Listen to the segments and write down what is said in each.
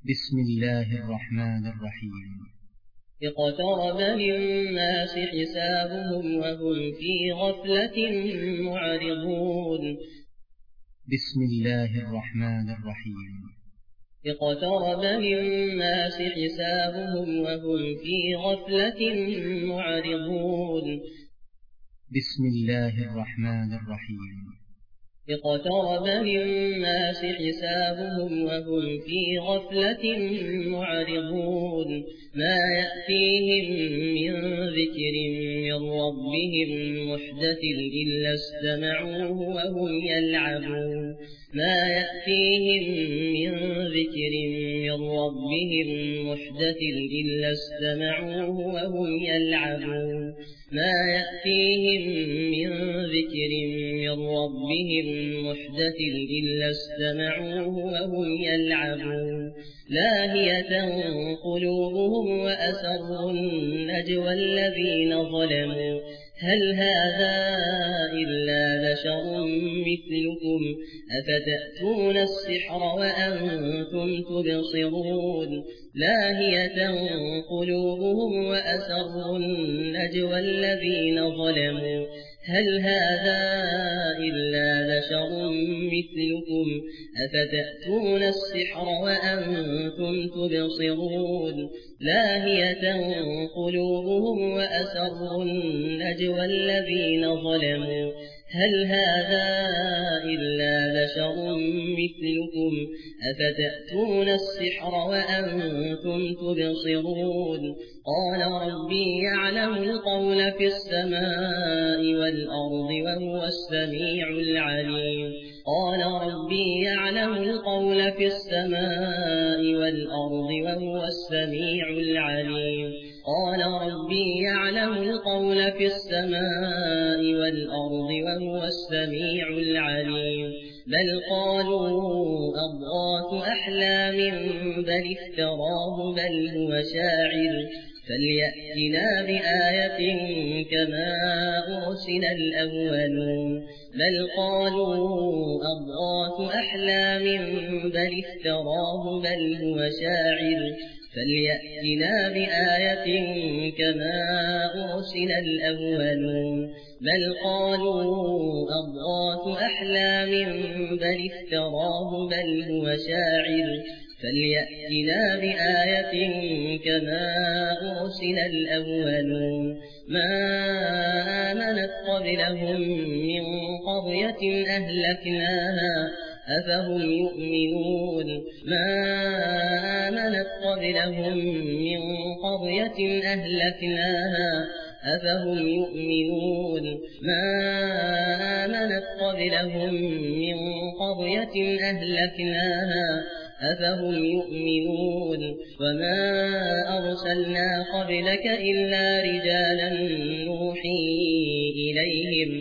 بسم الله الرحمن الرحيم. اقترب للناس حسابهم وهم في غفلة معرضون. بسم الله الرحمن الرحيم. اقترب للناس حسابهم وهم في غفلة معرضون. بسم الله الرحمن الرحيم. اقترب للناس حسابهم وهم في غفلة معرضون. ما يأتيهم من ذكر من ربهم محدث إلا استمعوه وهم يلعبون. ما يأتيهم من ذكر من ربهم محدث إلا استمعوه وهم يلعبون. ما يأتيهم من ذكر من ربهم محدث إلا استمعوه وهم يلعبون. لاهية قلوبهم وأسروا النجوى الذين ظلموا هل هذا إلا بشر مثلكم أفتأتون السحر وأنتم تبصرون. لاهية قلوبهم وأسروا النجوى الذين ظلموا هل هذا إلا بشر مثلكم أفتأتون السحر وأنتم تبصرون. لاهية قلوبهم وأسروا النجوى الذين ظلموا هل هذا إلا بشر مثلكم أفتأتون السحر وأنتم تبصرون. قال ربي يعلم القول في السماء والأرض وهو السميع العليم. قال ربي يعلم القول في السماء والأرض وهو السميع العليم. قال ربي يعلم القول في السماء والأرض وهو السميع العليم. بل قالوا أضغاث أحلام بل افتراه بل هو شاعر فليأتنا بآية كما أرسل الأولون. بل قالوا أضغاث أحلام بل افتراه بل هو شاعر فليأتنا بآية كما أرسل الأولون. بل قالوا أضغاث أحلام بل افتراه بل هو شاعر فليأتنا بآية كما أرسل الأولون. ما آمنت قبلهم من قرية أهلكناها أفهم يؤمنون. ما آمنت قبلهم من قرية أهلكناها أفهم يؤمنون. ما آمنت قبلهم من قرية أهلكناها أفهم يؤمنون. وما أرسلنا قبلك إلا رجالا نوحي إليهم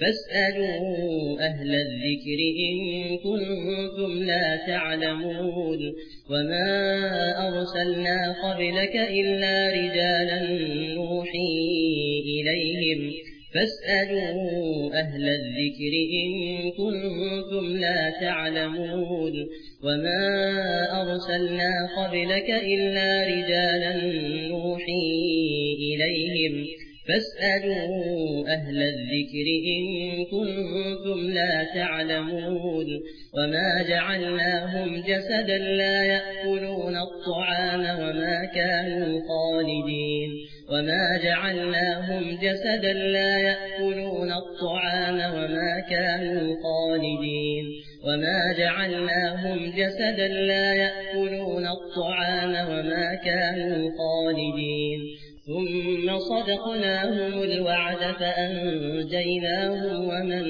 فاسألوا أهل الذكر إن كنتم لا تعلمون. وما أرسلنا قبلك إلا رجالا نوحي إليهم فاسألوا أهل الذكر إن كنتم لا تعلمون. وما أرسلنا قبلك إلا رجالا نوحي إليهم فاسألوا أهل الذكر إن كنتم لا تعلمون. وما جعلناهم جسدا لا يأكلون الطعام وما كانوا خالدين. وما جعلناهم جسدا لا يأكلون الطعام وما كانوا خالدين. وما جعلناهم جسدا لا يأكلون الطعام وما كانوا خالدين. ثم صدقناهم الوعد فأنجيناهم ومن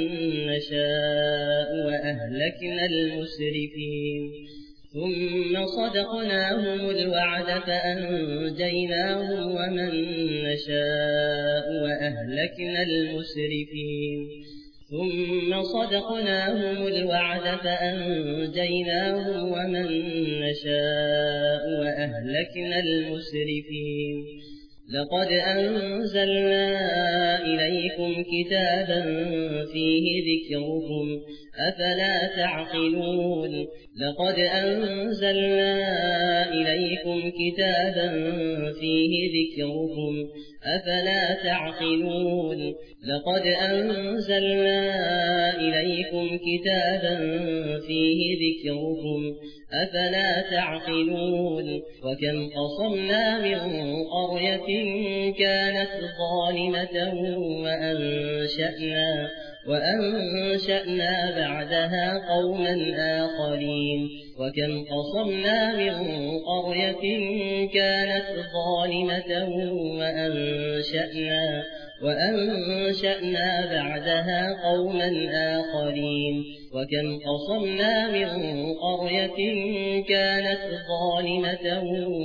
نشاء وأهلكنا المسرفين. ثم صدقناهم الوعد فأنجيناهم ومن نشاء وأهلكنا المسرفين. ثم صدقناهم الوعد فأنجيناهم ومن نشاء وأهلكنا المسرفين. لقد أنزلنا إليكم كتابا فيه ذكركم أفلا تعقلون. لقد أنزلنا كتابا فيه ذكركم أفلا تعقلون لقد أنزلنا إليكم كتابا فيه ذكركم أفلا تعقلون وكم قصمنا من قرية كانت ظالمة وأنشأنا بعدها قوما آخرين وكم قصمنا من قرية كانت ظالمة وأنشأنا بعدها قوما آخرين وكم قصمنا من قرية كانت ظالمة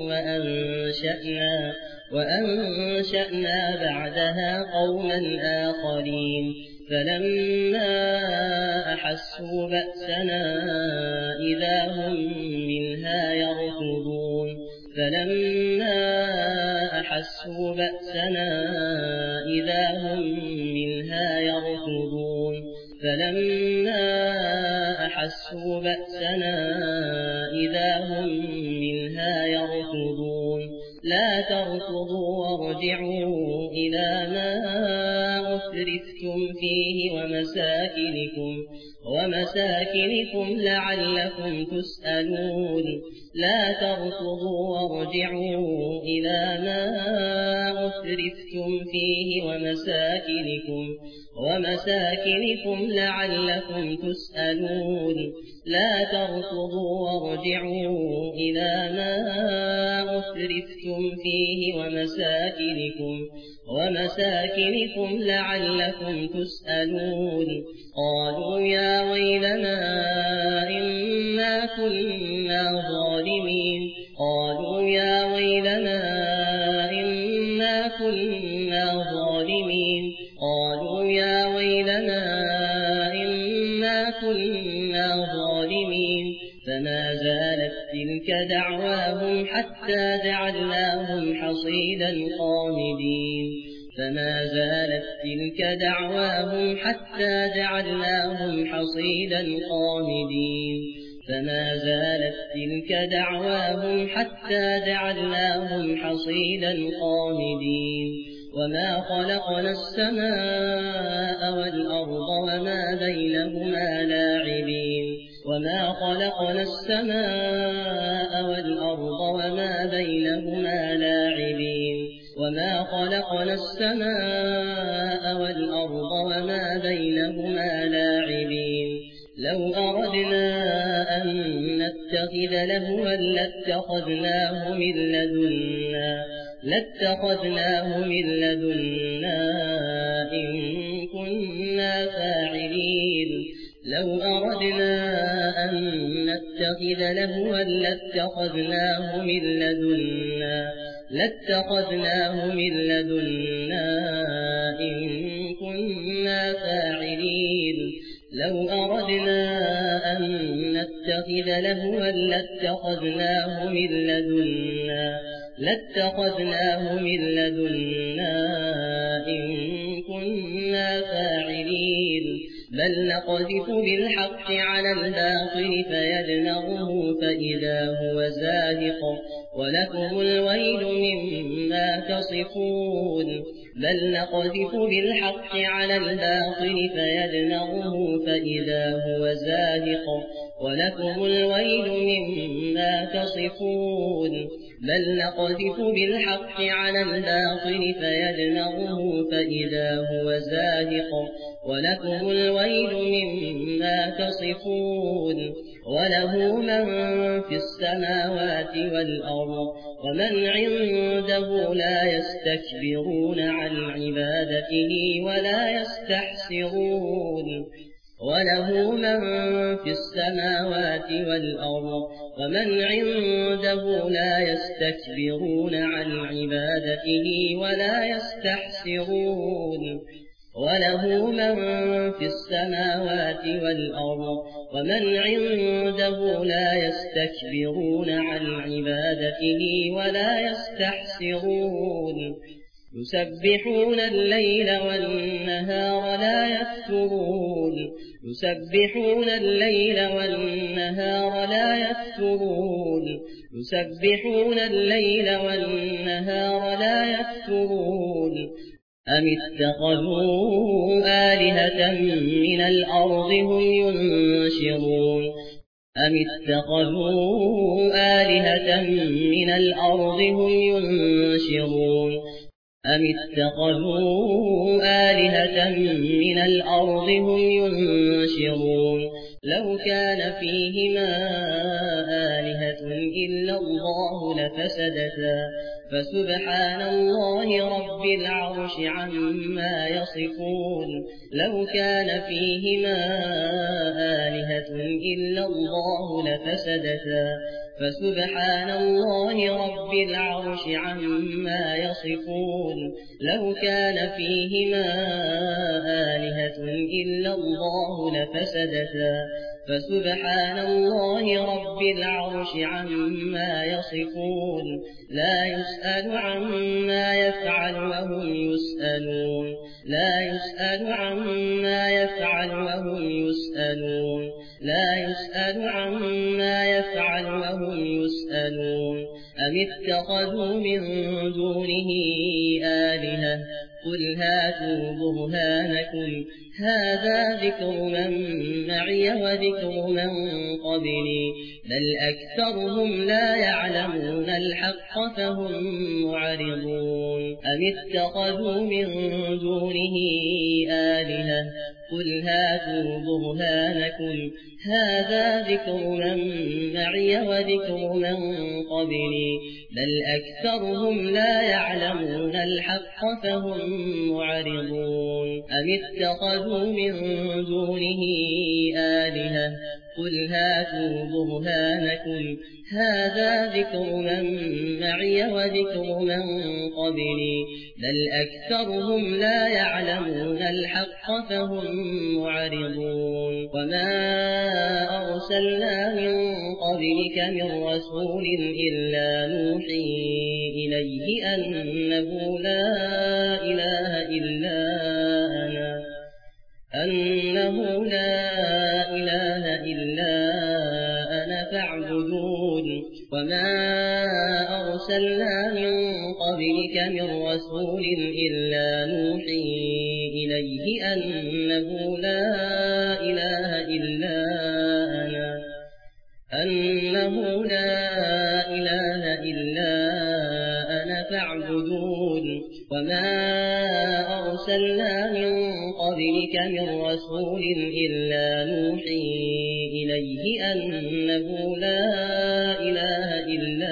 وأنشأنا بعدها قوما آخرين فلما أحسوا بأسنا إذا هم منها يركضون لا تركضوا وارجعوا إلى ما أترفتم فيه ومساكنكم لعلكم تسألون لا تركضوا وارجعوا إلى ما أترفتم فيه ومساكنكم لعلكم تسألون لا تركضوا وارجعوا إلى ما أترفتم فيه ومساكنكم لعلكم تسألون قالوا يا ويلنا إنا كنا ظالمين فما زالت تلك دعواهم حتى جعلناهم حصيدا قامدين وما خلقنا السماء والأرض وما بينهما لاعبين لو أردنا أن نتخذ لهوا لاتخذناه من لدنا إن كنا فاعلين لو أردنا أن نتخذ لهوا لاتخذناه من لدنا إن كنا فاعلين لو أردنا أن نتخذ لهوا لاتخذناه من لدنا إن كنا فاعلين بل نقذف بالحق على الباطل فيدمغه فإذا هو زاهق ولكم الويل مما تصفون بل نقذف بالحق على الباطل فيدمغه فإذا هو زاهق ولكم الويل مما تصفون بل نقذف بالحق على الباطل فيدمغه فإذا هو زاهق ولكم الويل مما تصفون وله من في السماوات والأرض ومن عنده لا يستكبرون عن عبادته ولا يستحسرون وله من في السماوات والأرض ومن عنده لا يستكبرون عن عبادته ولا يستحسرون وله من في السماوات والأرض ومن عنده لا يستكبرون عن عبادته ولا يستحسرون يسبحون الليل والنهار لا يفترون يسبحون الليل والنهار لا يفترون يسبحون الليل والنهار لا يفترون أم اتخذوا آلهة من الأرض هم ينشرون أم اتخذوا آلهة من الأرض هم ينشرون أم اتخذوا آلهة من الأرض هم ينشرون لو كان فيهما آلهة إلا الله لفسدتا فسبحان الله رب العرش عما يصفون لو كان فيهما آلهة إلا الله لفسدتا فسبحان الله رب العرش عما يصفون لو كان فيهما آلهة إلا الله لفسدتا فسبحان الله رب العرش عما يصفون لا يسأل عما يفعل وهم يسألون لا يسأل عما يفعل وهم يسألون لا يسأل عما يفعل وهم يسألون أم اتخذوا من دونه آلهة قل هاتوا برهانكم هذا ذكر من معي وذكر من قبلي بل أكثرهم لا يعلمون الحق فهم معرضون أم اتخذوا من دونه آلهة قل هاتوا برهانكم هذا ذكر من معي وذكر من قبلي بل أكثرهم لا يعلمون الحق فهم معرضون أم اتخذوا من دونه آلهة قل هاتوا برهانكم هذا ذكر من معي وذكر من قبلي بل أكثرهم لا يعلمون الحق فهم معرضون وما أرسلنا من قبلك من رسول إلا نوحي إليه أنه لا إله إلا أنا فاعبدون وما أرسلنا من قبلك من رسول إلا نوحي إليه أنه لا إله إلا أنا فاعبدون وما أرسلنا من قبلك من رسول إلا نوحي إليه أنه لا إله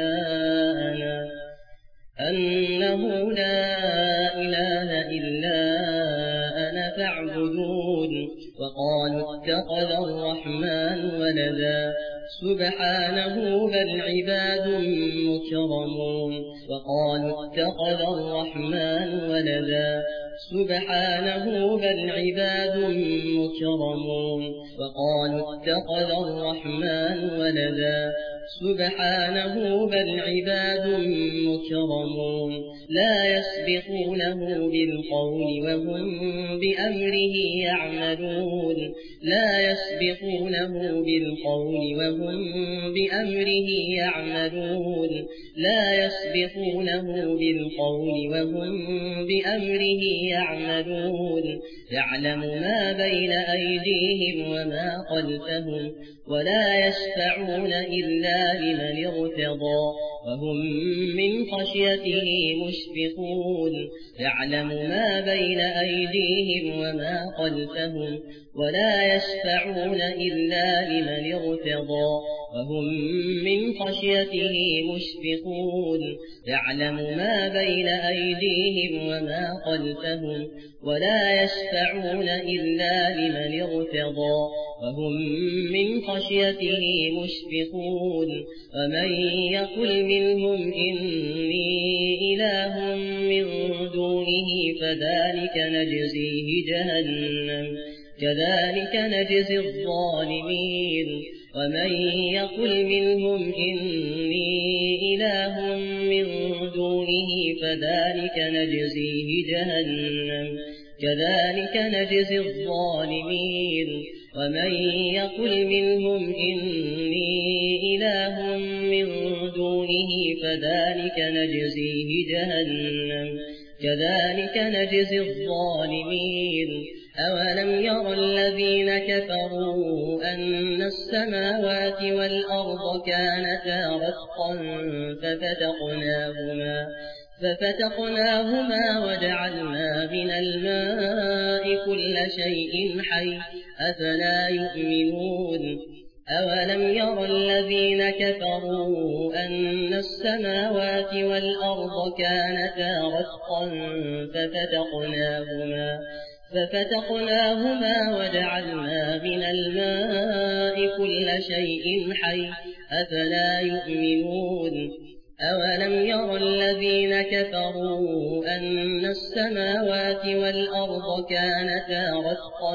إلا أنا فاعبدون وقالوا اتخذ الرحمن ولدا سبحانه بل عباد مكرمون وقالوا اتخذ الرحمن ولدا سبحانه بل عباد مكرمون وقالوا اتخذ الرحمن ولدا سبحانه بل عباد مكرمون لا يسبقونه بالقول وهم بأمره يعملون لا يسبقونه بالقول وهم بأمره يعملون لا يسبقونه بالقول وهم بأمره يعملون يعلم ما بين أيديهم وما خلفهم ولا يشفعون إلا لمن ارتضى وهم من خشيته مشفقون يعلم ما بين أيديهم وما خلفهم ولا يشفعون إلا لمن ارتضى وهم من خشيته مشفقون يعلم ما بين أيديهم وما خلفهم ولا يشفعون إلا لمن ارتضى وهم من خشيته مشفقون ومن يقل منهم إني إله من دونه فذلك نجزيه جهنم كذلك نجزي الظالمين ومن يقل منهم إني إله من دونه فذلك نجزيه جهنم كذلك نجزي الظالمين ومن يقل منهم إني إله من دونه فذلك نجزيه جهنم كذلك نجزي الظالمين أولم ير الذين كفروا أن السماوات والأرض كانتا رتقا ففتقناهما وجعلنا من الماء كل شيء حي أفلا يؤمنون أولم ير الذين كفروا أن السماوات والأرض كانتا رتقا ففتقناهما وجعلنا من الماء كل شيء حي أفلا يؤمنون أولم ير الذين كفروا أن السماوات والأرض كانتا رتقا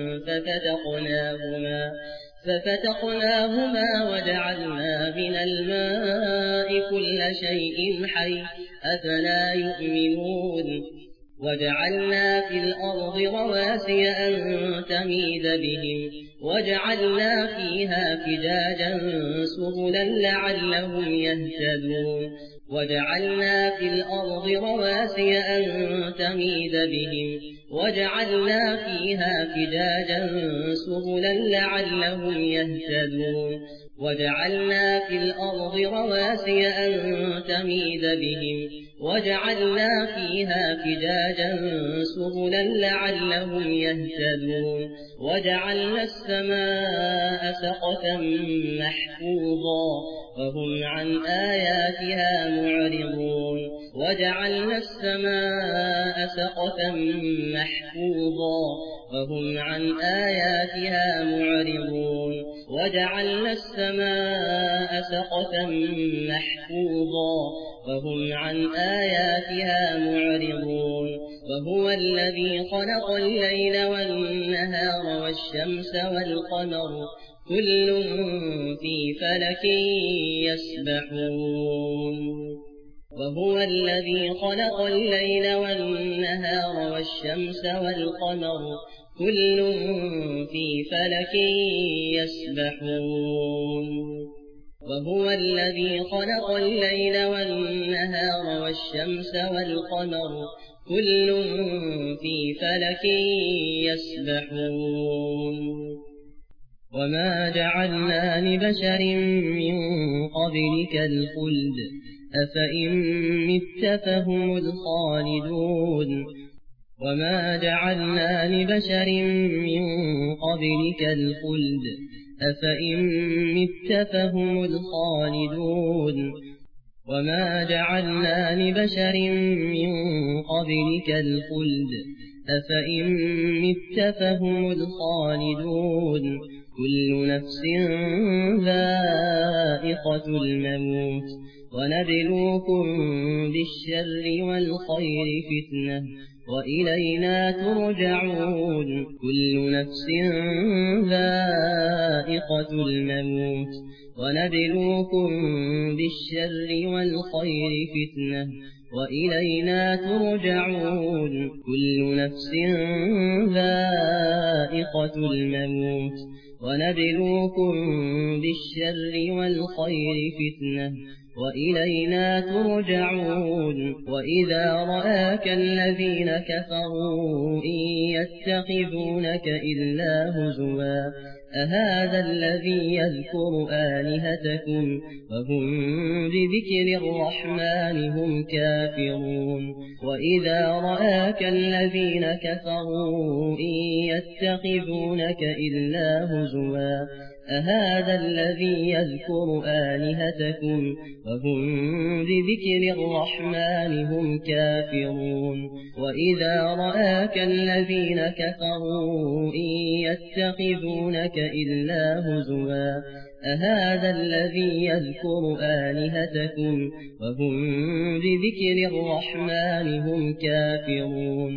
ففتقناهما وجعلنا من الماء كل شيء حي أفلا يؤمنون وجعلنا في الأرض رواسي أن تميد بهم وجعلنا فيها فجاجا سبلا لعلهم يهتدون وجعلنا في الأرض رواسي أن تميد بهم وجعلنا فيها فجاجا سبلا لعلهم يهتدون وجعلنا في الأرض رواسي أن تميد بهم وجعلنا فيها فجاجا سبلا لعلهم يهتدون وجعلنا السماء سقفا محفوظا وهم عن آياتها معرضون وجعلنا السماء سقفا محفوظا وهم عن آياتها معرضون وجعلنا السماء سقفا محفوظا وهم عن آياتها معرضون وهو الذي خلق الليل والنهار والشمس والقمر كل في فلك يسبحون وهو الذي خلق الليل والنهار والشمس والقمر كل في فلك يسبحون وهو الذي خلق الليل والنهار والشمس والقمر كل في فلك يسبحون وما جعلنا لبشر من قبلك الخلد أفإن مت فهم الخالدون وما جعلنا لبشر من قبلك الخلد أفإن مت فهم الخالدون وما جعلنا لبشر من قبلك الخلد أفإن مت فهم الخالدون كل نفس ذائقة الموت ونبلوكم بالشر والخير فتنة وإلينا ترجعون كل نفس ذائقة الموت ونبلوكم بالشر والخير فتنة وإلينا ترجعون كل نفس ذائقة الموت ونبلوكم بالشر والخير فتنة وإلينا ترجعون وإذا رآك الذين كفروا إن يتخذونك إلا هزوا أهذا الذي يذكر آلهتكم وهم بذكر الرحمن هم كافرون وإذا رآك الذين كفروا إن يتخذونك إلا هزوا أهذا الذي يذكر آلهتكم وهم بذكر الرحمن هم كافرون وإذا رآك الذين كفروا إن يتخذونك إلا هزوا أهذا الذي يذكر آلهتكم وهم بذكر الرحمن هم كافرون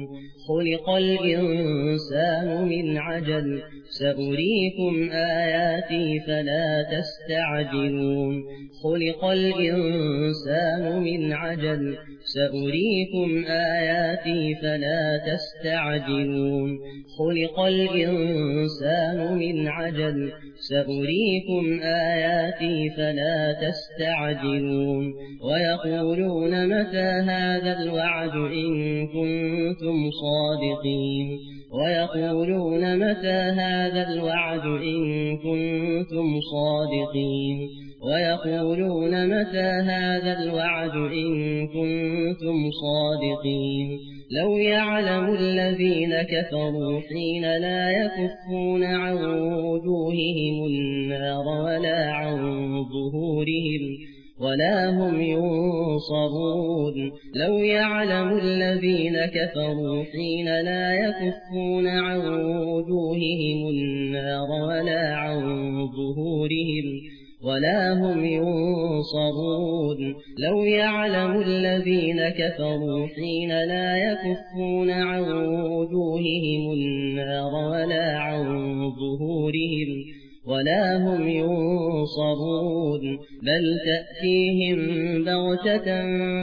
خلق الإنسان من عجل سأريكم آياتي فلا تستعجلون خلق الإنسان من عجل سأريكم آياتي فلا تستعجلون خلق الإنسان من عجل سأريكم آياتي فلا تستعجلون ويقولون متى هذا الوعد إن كنتم صادقين ويقولون متى هذا الوعد إن كنتم صادقين ويقولون متى هذا الوعد إن كنتم صادقين لو يعلم الذين كفروا حين لا يكفون عن وجوههم النار ولا عن ظهورهم ولا هم ينصرون لو يعلم الذين كفروا حين لا يكفون عن وجوههم النار ولا عن ظهورهم ولا هم ينصرون لو يعلم الذين كفروا حين لا يكفون عن وجوههم النار ولا عن ظهورهم ولا هم ينصرون بل تأتيهم بغتة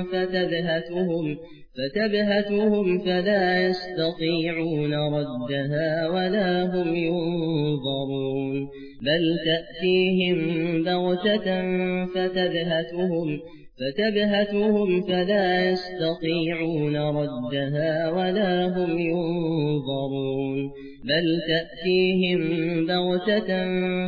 فتبهتهم فلا يستطيعون ردها ولا هم ينظرون بل تأتيهم بغتة فتبهتهم فلا يستطيعون ردها ولا هم ينظرون بل تأتيهم بغتة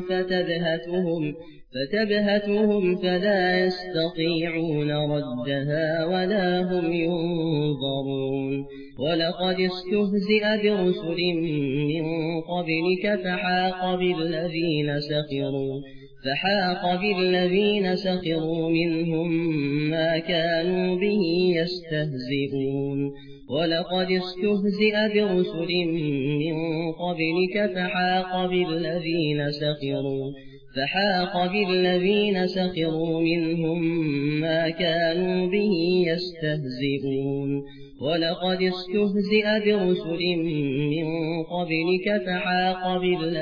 فتبهتهم فلا يستطيعون ردها ولا هم ينظرون ولقد استهزئ برسل من قبلك فحاق بالذين سخروا منهم ما كانوا به يستهزئون ولقد استهزئ برسل من قبلك فحاق بالذين سخروا منهم ما كانوا به يستهزئون ولقد استهزئ برسل من قبلك فحاق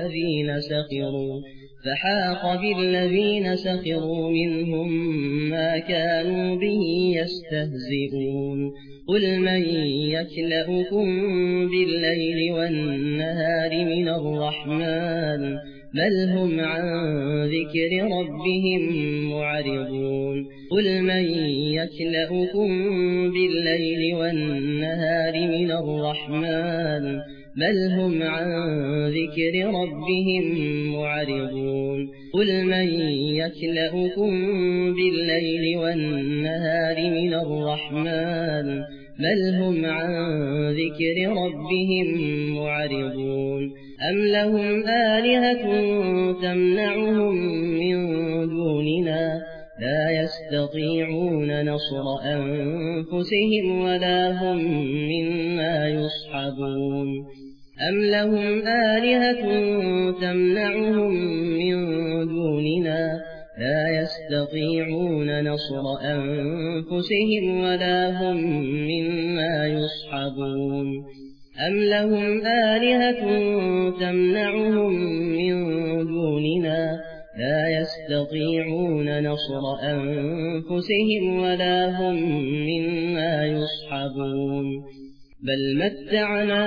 بالذين سخروا منهم ما كانوا به يستهزئون قل من يكلؤكم بالليل والنهار من الرحمن بل هم عن ذكر ربهم معرضون قل من يكلؤكم بالليل والنهار من الرحمن بل هم عن ذكر ربهم معرضون قل من يكلؤكم بالليل والنهار من الرحمن بل هم عن ذكر ربهم معرضون أم لهم آلهة تمنعهم من دوننا لا يستطيعون نصر أنفسهم ولا هم منا يصحبون أم لهم آلهة تمنعهم من دوننا لا يستطيعون نصر أنفسهم ولا هم منا يصحبون أم لهم آلهة تمنعهم من دوننا لا يستطيعون نصر أنفسهم ولا هم منا يصحبون بل متعنا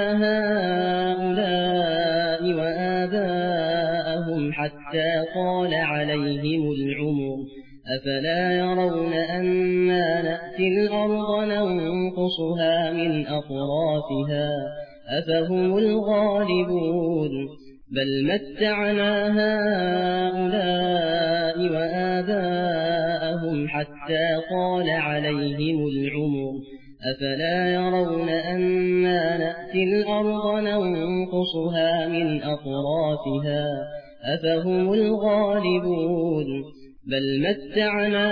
هؤلاء وآباءهم حتى طال عليهم العمر أفلا يرون أنا نأتي الأرض ننقصها من أطرافها أفهم الغالبون بل متعنا هؤلاء وآباءهم حتى طال عليهم العمر أفلا يرون أنا نأتي الأرض ننقصها من أطرافها أفهم الغالبون بل متعنا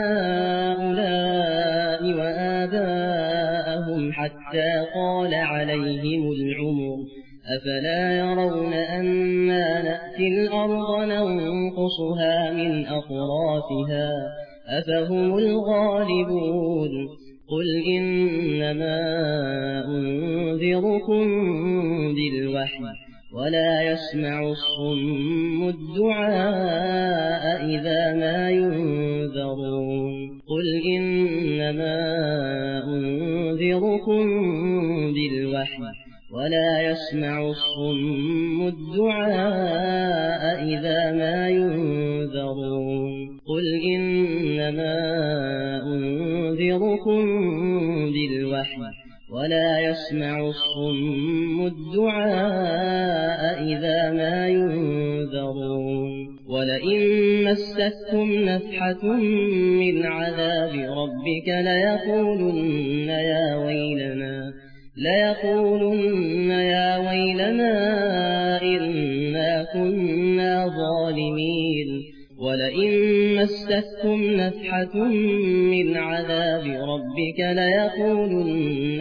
هؤلاء وآباءهم حتى طال عليهم العمر أفلا يرون أنا نأتي الأرض ننقصها من أطرافها أفهم الغالبون قل إنما أنذركم بالوحي ولا يسمع الصم الدعاء إذا ما ينذرون قل إنما أنذركم بالوحي ولا يسمع الصم الدعاء إذا ما ينذرون قل إنما أنذركم بالوحي ولا يسمع الصم الدعاء إذا ما ينذرون ولئن مستكم نفحة من عذاب ربك ليقولن يا ويلنا إنا كنا ظالمين ولئن مستكم نفحة من عذاب ربك ليقولن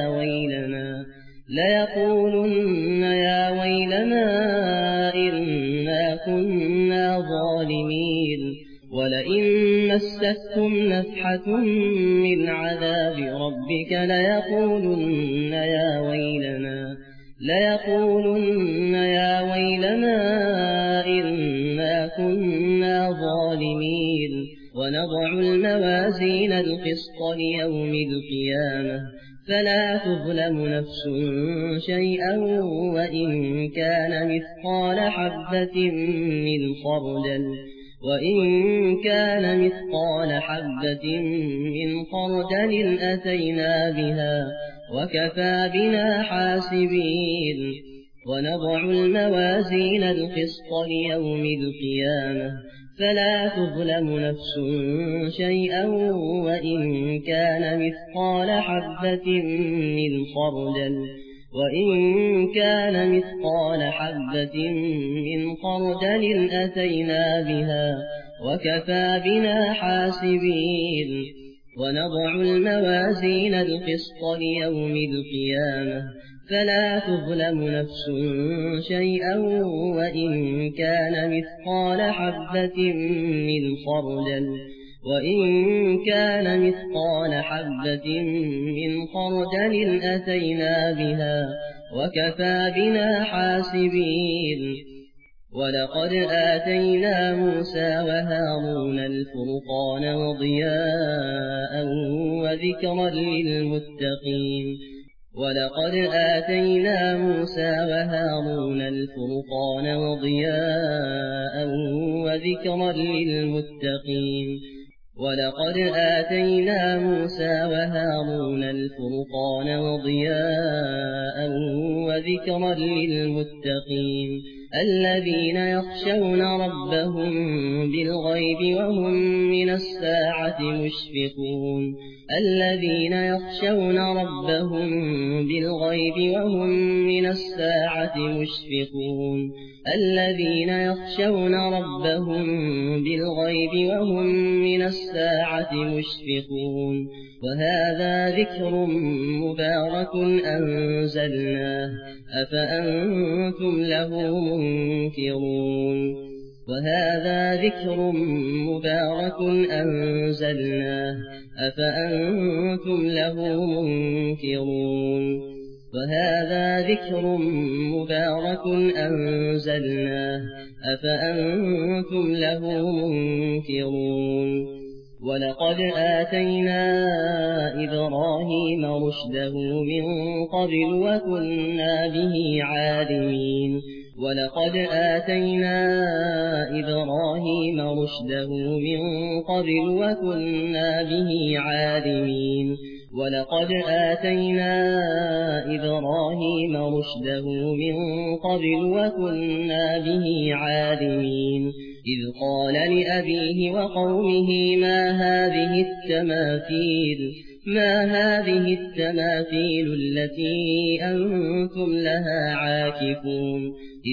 يا ويلنا إنا كنا ظالمين ولئن مستكم نفحة من عذاب ربك ليقولن يا ويلنا إنا كنا ظالمين ونضع الموازين القسط ليوم القيامة فلا تظلم نفس شيئا وإن كان مثقال حبة من خردل أتينا بها وكفى بنا حاسبين ونضع الموازين القسط ليوم القيامة فلا تظلم نفس شيئا وإن كان مثقال حبة من خردل أتينا بها وكفى بنا حاسبين ونضع الموازين القسط ليوم القيامة فلا تظلم نفس شيئا وإن كان مثقال حبة من خردل أتينا بها وكفى بنا حاسبين ولقد آتينا موسى وهارون الفرقان وضياء وذكرا للمتقين الذين يخشون ربهم بالغيب وهم من الساعة مشفقون وهذا ذكر مبارك أنزلناه أفأنتم له منكرون ولقد آتينا إبراهيم رشده من قبل وكنا به عالمين ولقد آتينا إبراهيم رشده من قبل وكنا به عالمين إذ قال لأبيه وقومه ما هذه التماثيل التي أنتم لها عاكفون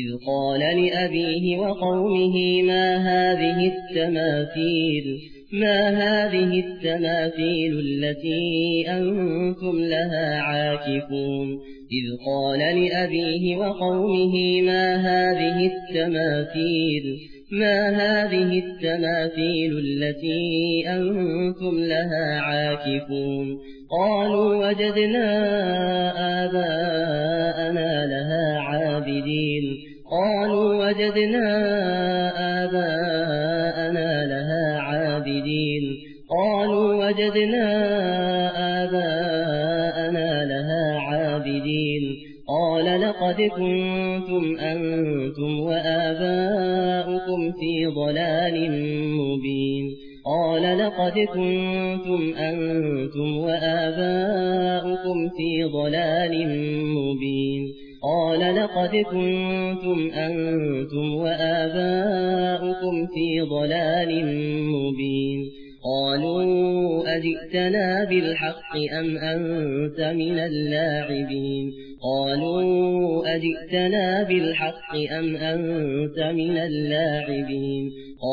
إذ قال لأبيه وقومه ما هذه ما هذه التماثيل التي أنتم لها عاكفون قالوا وجدنا آباءنا لها عابدين قالوا وجدنا آباءنا لها عابدين قالوا وجدنا آباءنا لها عابدين قال لقد كنتم أنتم وآباؤكم في ضلال مبين قال لقد كنتم أنتم وآباؤكم في ضلال مبين قال لقد كنتم أنتم وآباؤكم في ضلال مبين قالوا أجئتنا بالحق أم أنت من اللاعبين قالوا أجئتنا بالحق أم أنت من اللاعبين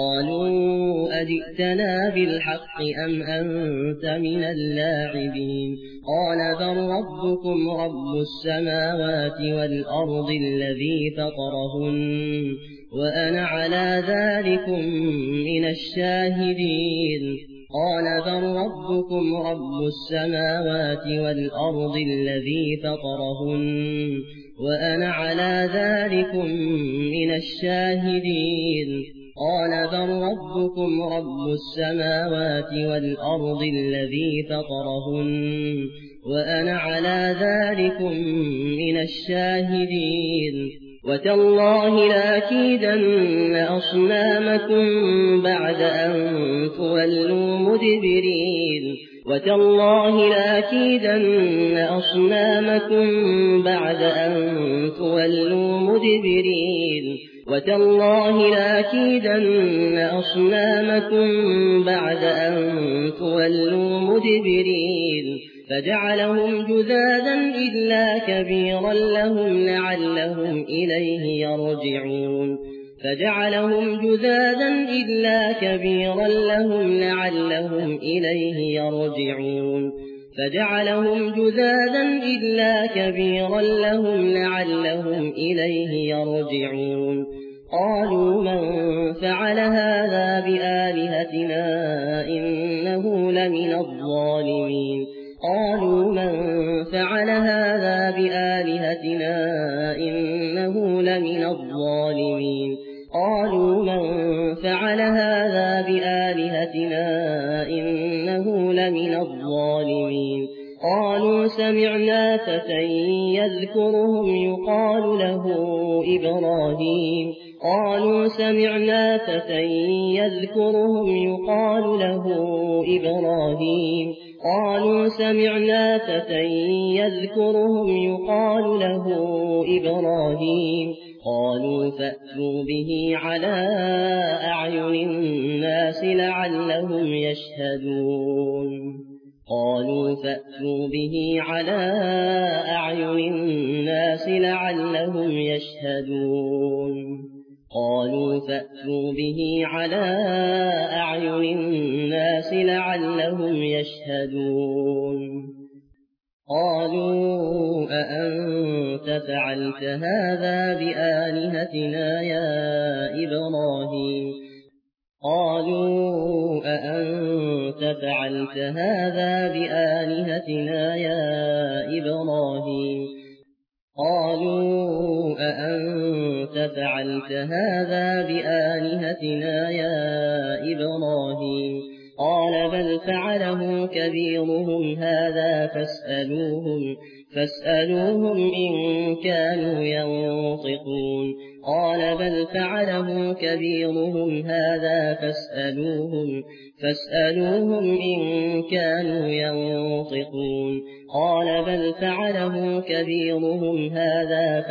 قالوا أجئتنا بالحق أم أنت من اللاعبين قال بل ربكم رب السماوات والأرض الذي فطرهن وأنا على ذلكم من الشاهدين قال بل ربكم رب السماوات والأرض الذي فطرهن وأنا على ذلكم من الشاهدين قال بل ربكم رب السماوات والأرض الذي فطرهن وأنا على ذلكم من الشاهدين وتالله لأكيدن أصنامكم بعد أن تولوا مدبرين وتالله لأكيدن أصنامكم بعد أن تولوا مدبرين وتالله لأكيدن أصنامكم بعد أن تولوا مدبرين فجعلهم جذاذا إلا كبيرا لهم لعلهم إليه يرجعون فجعلهم جذاذا إلا كبيرا لهم لعلهم إليه يرجعون فجعلهم جذاذا إلا كبيرا لهم لعلهم إليه يرجعون قالوا من فعل هذا بآلهتنا إنه لمن الظالمين قالوا من فعل هذا بآلهتنا إنه لمن الظالمين قالوا من فعل هذا بآلهتنا إنه لمن الظالمين قالوا سمعنا فتى يذكرهم يقال له إبراهيم قالوا سمعنا فتى يذكرهم يقال له إبراهيم قالوا سمعنا فتى يذكرهم يقال له إبراهيم قالوا فأتوا به على أعين الناس لعلهم يشهدون قالوا فأتوا به على أعين الناس لعلهم يشهدون قالوا فأتوا به على أعين الناس لعلهم يشهدون قالوا أأنت فعلت هذا بآلهتنا يا إبراهيم قالوا أأنت فعلت هذا بآلهتنا يا إبراهيم قالوا أأنت فعلت هذا بآلهتنا يا إبراهيم قال بل فعله كبيرهم هذا فاسألوهم إن كانوا ينطقون قال بل فعله كبيرهم هذا فاسألوهم إن كانوا ينطقون قال بل فعله كبيرهم هذا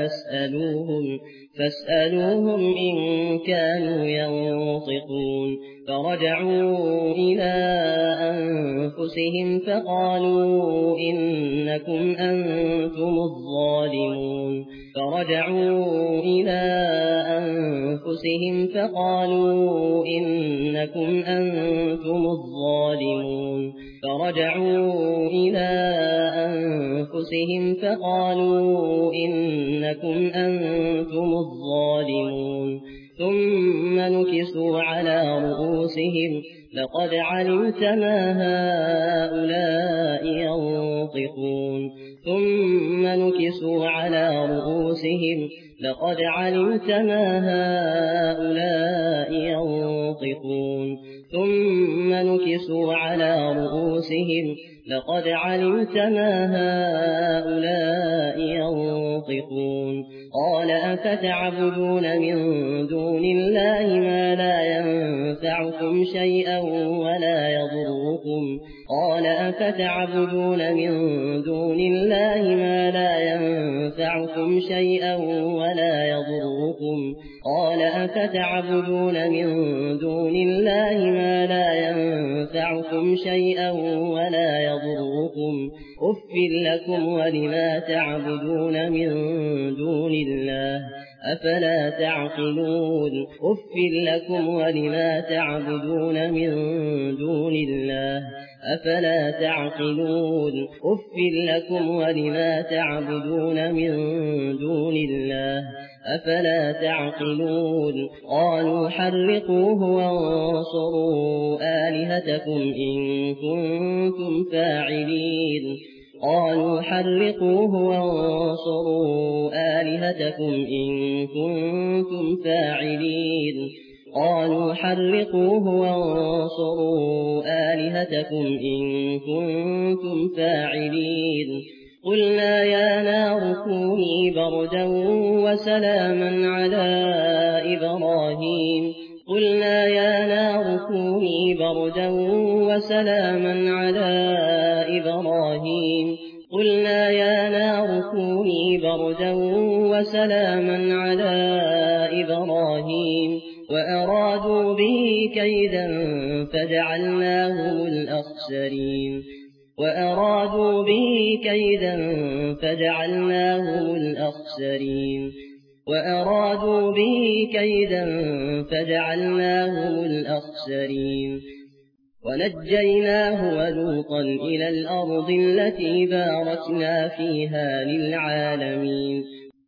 فاسألوهم إن كانوا ينطقون فرجعوا إلى أنفسهم فقالوا إنكم أنتم الظالمون فرجعوا إلى أنفسهم فقالوا إنكم أنتم الظالمون فرجعوا إلى أنفسهم فقالوا إنكم أنتم الظالمون ثم نكسوا على رؤوسهم لقد علمت ما هؤلاء ينطقون ثم نكسوا على رؤوسهم لقد علمت ما هؤلاء ينطقون ثم نكسوا على رؤوسهم لقد علمت ما هؤلاء ينطقون قال أفتعبدون من دون الله ما لا ينفعكم شيئا ولا يضركم قال أفتعبدون من دون الله ما لا ينفعكم شيئا ولا يضركم قال أفتعبدون من دون الله ما لا ينفعكم شيئا ولا يضركم أف لكم ولما تعبدون من دون الله أفلا تعقلون أف لكم ولما تعبدون من دون الله أفلا تعقلون أف لكم ولما تعبدون من دون الله أفلا تعقلون قالوا حرقوه وانصروا آلهتكم إن كنتم فاعلين قالوا حرقوه وانصروا آلهتكم إن كنتم فاعلين قالوا حرقوه وانصروا آلهتكم إن كنتم فاعلين قلنا يا نار كوني بردا وسلاما على إبراهيم قلنا يا نار كوني بردا وسلاما على إبراهيم قلنا يا نار كوني بردا وسلاما على إبراهيم وأرادوا به كيدا فجعلناهم الأخسرين وأرادوا به كيدا فجعلناهم الأخسرين وأرادوا به كيدا فجعلناهم الأخسرين ونجيناه ولوطا إلى الأرض التي باركنا فيها للعالمين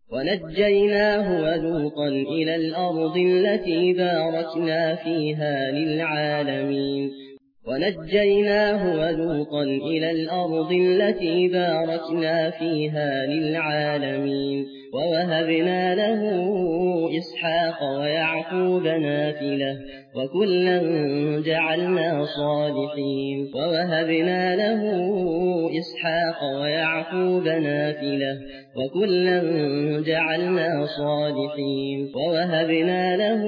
ونجيناه ولوطا إلى الأرض التي باركنا فيها للعالمين ونجيناه ولوطا إلى الأرض التي باركنا فيها للعالمين ووهبنا له إسحاق ويعقوب نافلة وكلا جعلنا صالحين ووهبنا له إسحاق ويعقوب نافلة وكلا جعلنا صالحين ووهبنا له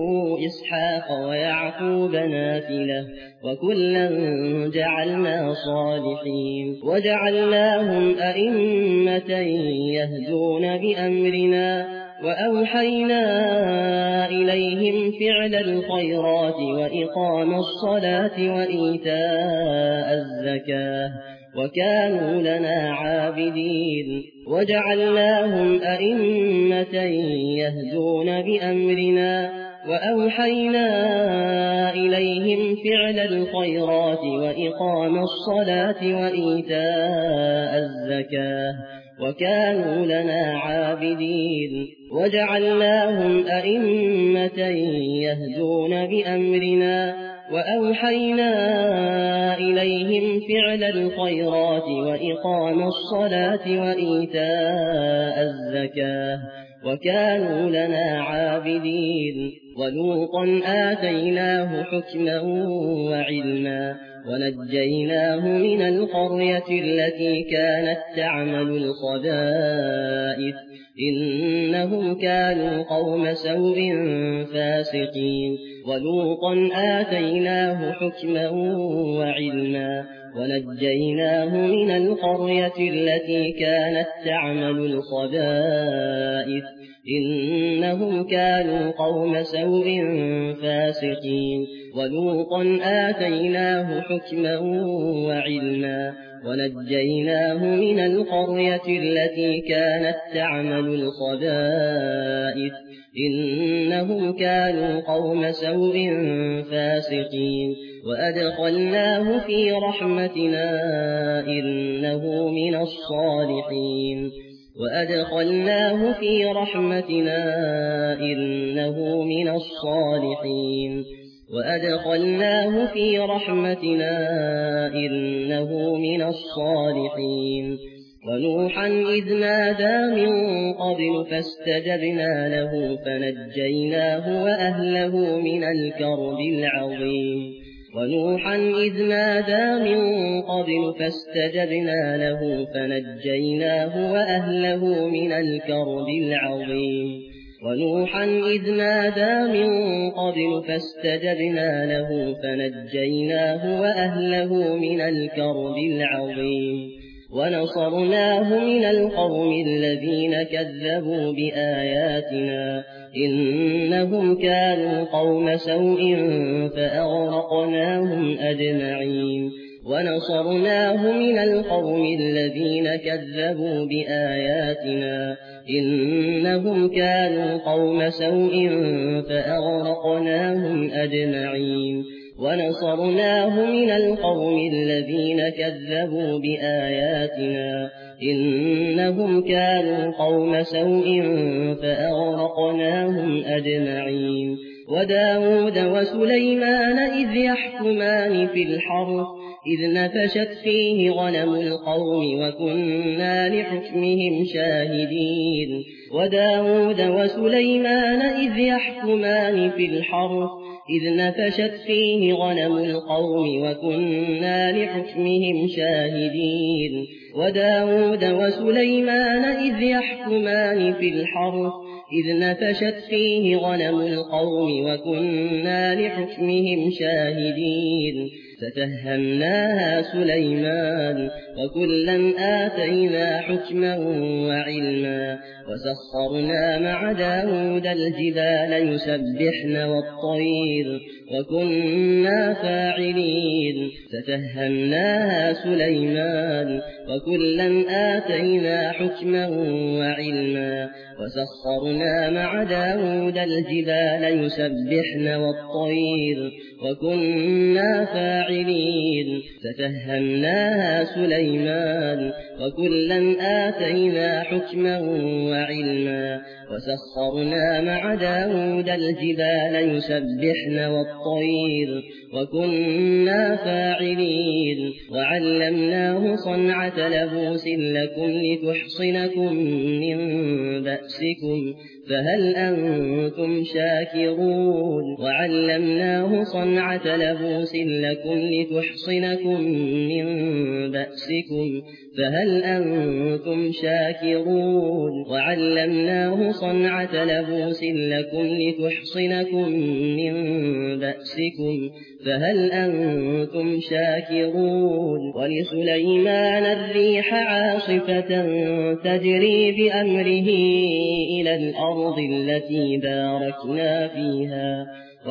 إسحاق ويعقوب نافلة وكلا جعلنا صالحين وجعلناهم أئمة يهدون بأمرنا وأوحينا إليهم فعل الخيرات وإقام الصلاة وإيتاء الزكاة وكانوا لنا عابدين وجعلناهم أئمة يهدون بأمرنا وأوحينا إليهم فعل الخيرات وإقام الصلاة وإيتاء الزكاة وكانوا لنا عابدين وجعلناهم أئمة يهدون بأمرنا وأوحينا إليهم فعل الخيرات وإقام الصلاة وإيتاء الزكاة وكانوا لنا عابدين ولوطا آتيناه حكما وعلما ونجيناه من القرية التي كانت تعمل الخبائث إنهم كانوا قوم سوء فاسقين ولوطا آتيناه حكما وعلما ونجيناه من القرية التي كانت تعمل الخبائث إنهم كانوا قوم سوء فاسقين ولوطا آتيناه حكما وعلما ونجيناه من القرية التي كانت تعمل الخبائث إنهم كانوا قوم سوء فاسقين وأدخلناه في رحمتنا إنه من الصالحين وأدخلناه في رحمتنا إنه من الصالحين وأدخلناه في رحمتنا إنه من الصالحين ونوحا إذ نادى من قبل فاستجبنا له فنجيناه وأهله من الكرب العظيم ونوحا إذ نادى من قبل فاستجبنا له فنجيناه وأهله من الكرب العظيم ونوحا إذ نادى من قبل فاستجبنا له فنجيناه وأهله من الكرب العظيم ونصرناه من القوم الذين كذبوا بآياتنا إنهم كانوا قوم سوء فأغرقناهم أجمعين ونصرناه من القوم الذين كذبوا بآياتنا إنهم كانوا قوم سوء فأغرقناهم أجمعين ونصرناه من القوم الذين كذبوا بآياتنا إنهم كانوا قوم سوء فأغرقناهم أجمعين وداود وسليمان إذ يحكمان في الحرث إذ نفشت فيه غنم القوم وكنا لحكمهم شاهدين وداود وسليمان إذ يحكمان في الحرث إذ نفشت فيه غنم القوم وكنا لحكمهم شاهدين وداود وسليمان إذ يحكمان في الحرث إذ نفشت فيه غنم القوم وكنا لحكمهم شاهدين ففهمناها سليمان وكلا آتينا حكما وعلما وسخرنا مع داود الجبال يسبحن والطير وكنا فاعلين ففهمناها سليمان وكلا آتينا حكما وعلما وسخرنا مع داود الجبال يسبحن والطير وكنا فاعلين ففهمناها سليمان وكلا آتينا حكما وعلما وسخرنا مع داود الجبال يسبحن والطير وكنا فاعلين وعلمناه صنعة لبوس لكم لتحصنكم من بأسكم فهل أنتم شاكرون وعلمناه صنعة لبوس لكم لتحصنكم من بأسكم فهل أنتم شاكرون وعلمناه صنعة لبوس لكم لتحصنكم من بأسكم فهل أنتم شاكرون ولسليمان الريح عاصفة تجري بأمره إلى الأرض التي باركنا فيها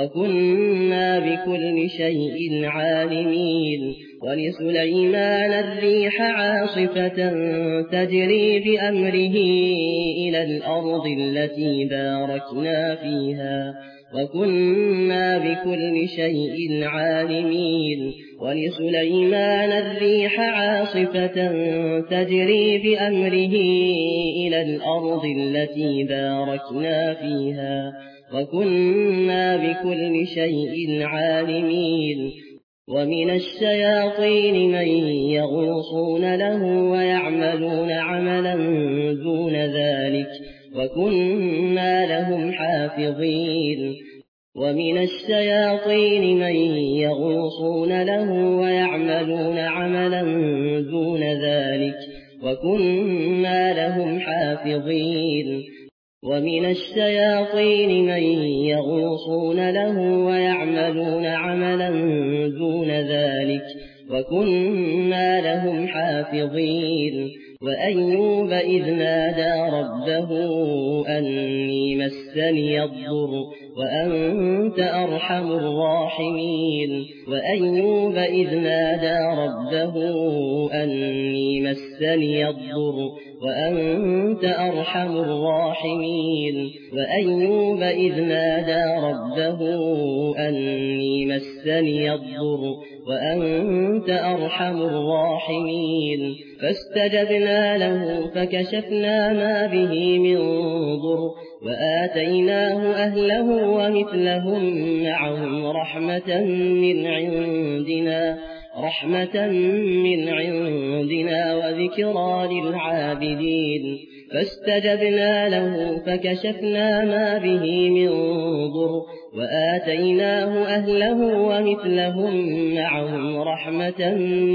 وكنا بكل شيء عالمين ولسليمان الريح عاصفة تجري بأمره إلى الأرض التي باركنا فيها وكنا بكل شيء عالمين ولسليمان الريح عاصفة تجري بأمره إلى الأرض التي باركنا فيها وكنا بكل شيء عالمين ومن الشياطين من يغوصون له ويعملون عملا دون ذلك وكنا لهم حافظين ومن الشياطين من يغوصون له ويعملون عملا دون ذلك وكنا لهم حافظين ومن الشياطين من يغوصون له ويعملون عملا دون ذلك وكنا لهم حافظين وأيوب إذ نادى ربه أني مسني الضر وأنت أرحم الراحمين وأيوب إذ نادى ربه أني مسني الضر وأنت أرحم الراحمين وأيوب إذ نادى ربه أني مسني الضر وأنت أرحم الراحمين فاستجبنا له فكشفنا ما به من ضر وآتيناه أهله ومثلهم معهم رحمة من عندنا وذكرى للعابدين فاستجبنا له فكشفنا ما به من ضر وآتيناه أهله ومثلهم معهم رحمة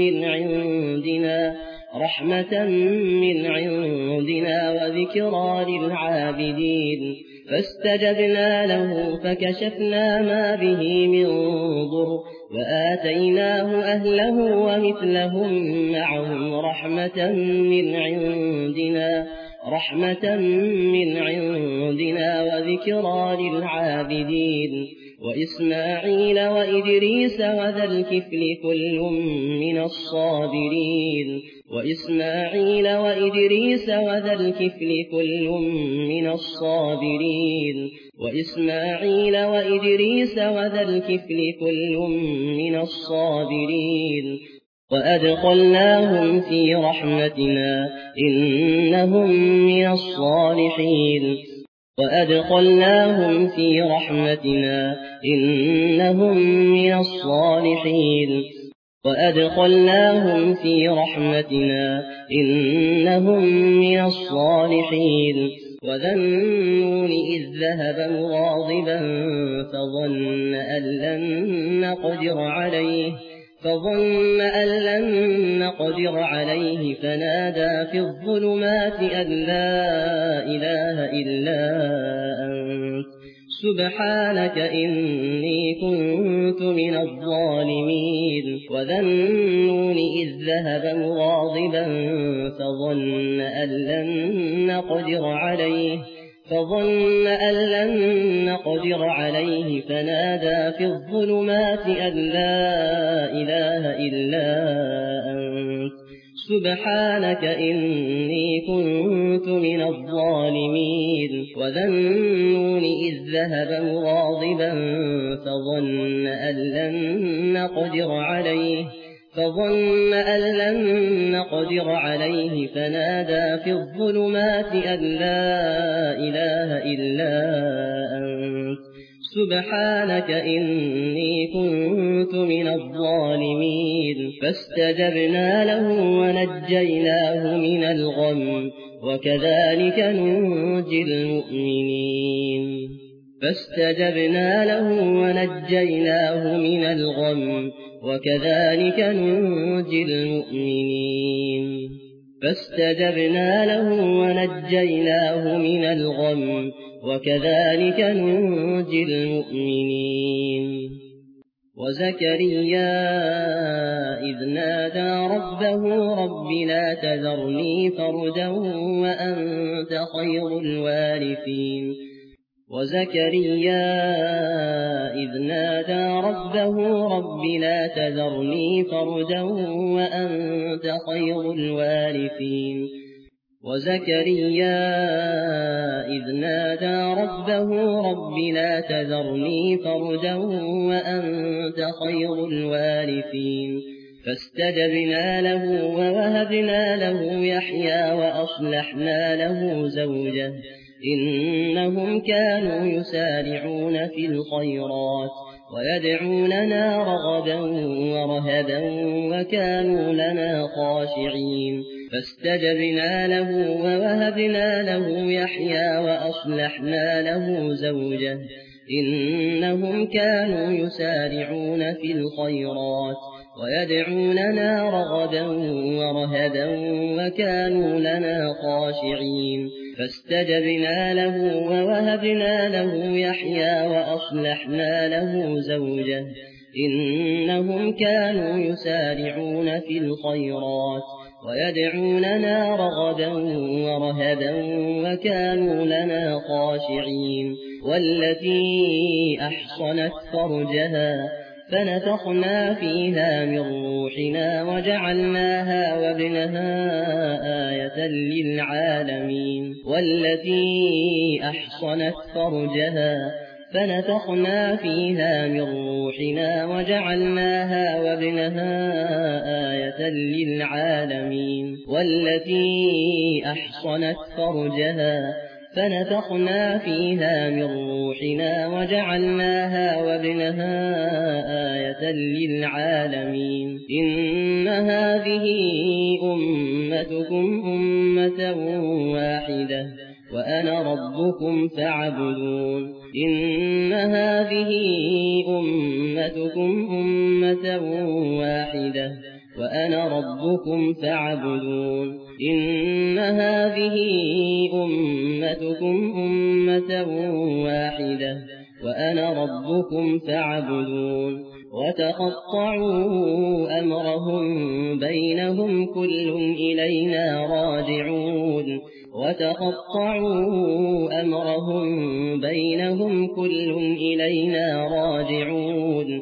من عندنا وذكرى للعابدين فاستجبنا له فكشفنا ما به من ضر وآتيناه أهله ومثلهم معهم رحمة من عندنا وذكرى للعابدين وإسماعيل وإدريس وذا الكفل كل من الصابرين وأدخلناهم في رحمتنا إنهم من الصالحين وذا النون إذ ذهب مغاضبا فظن أن لن نقدر عليه فنادى في الظلمات أن لا إله إلا أنت سبحانك إني كنت من الظالمين وذا النون إذ ذهب مغاضبا فظن أن لن نقدر عليه فنادى في الظلمات أن لا إله إلا أنت سبحانك إني كنت من الظالمين وذا النون إذ ذهب مغاضبا فظن أن لن نقدر عليه فنادى في الظلمات أن لا إله إلا أنت سبحانك إني كنت من الظالمين فاستجبنا له ونجيناه من الغم وكذلك ننجي المؤمنين وكذلك ننجي المؤمنين وزكريا إذ نادى ربه رب لا تذرني فردا وأنت خير الوارثين فاستجبنا له ووهبنا له يحيى وأصلحنا له زوجه إنهم كانوا يسارعون في الخيرات ويدعوننا رغبا ورهبا وكانوا لنا خاشعين فاستجبنا له ووهبنا له يحيى وأصلحنا له زوجه إنهم كانوا يسارعون في الخيرات ويدعوننا رغبا ورهبا وكانوا لنا خاشعين فاستجبنا له ووهبنا له يحيى وأصلحنا له زوجه إنهم كانوا يسارعون في الخيرات ويدعوننا رغبا ورهبا وكانوا لنا خاشعين والتي أحصنت فرجها فنفخنا فيها من روحنا وجعلناها وابنها آية للعالمين والتي أحصنت فرجها فنفخنا فيها من روحنا وجعلناها وابنها آية للعالمين والتي أحصنت فرجها فنفخنا فيها من روحنا وجعلناها وابنها آية للعالمين إن هذه أمتكم أمة واحدة وأنا ربكم فاعبدون إن هذه أمتكم أمة واحدة وأنا ربكم فاعبدون إن هذه أمتكم أمة واحدة وأنا ربكم فاعبدون وتقطعوا أمرهم بينهم كل إلينا راجعون وتقطعوا أمرهم بينهم كل إلينا راجعون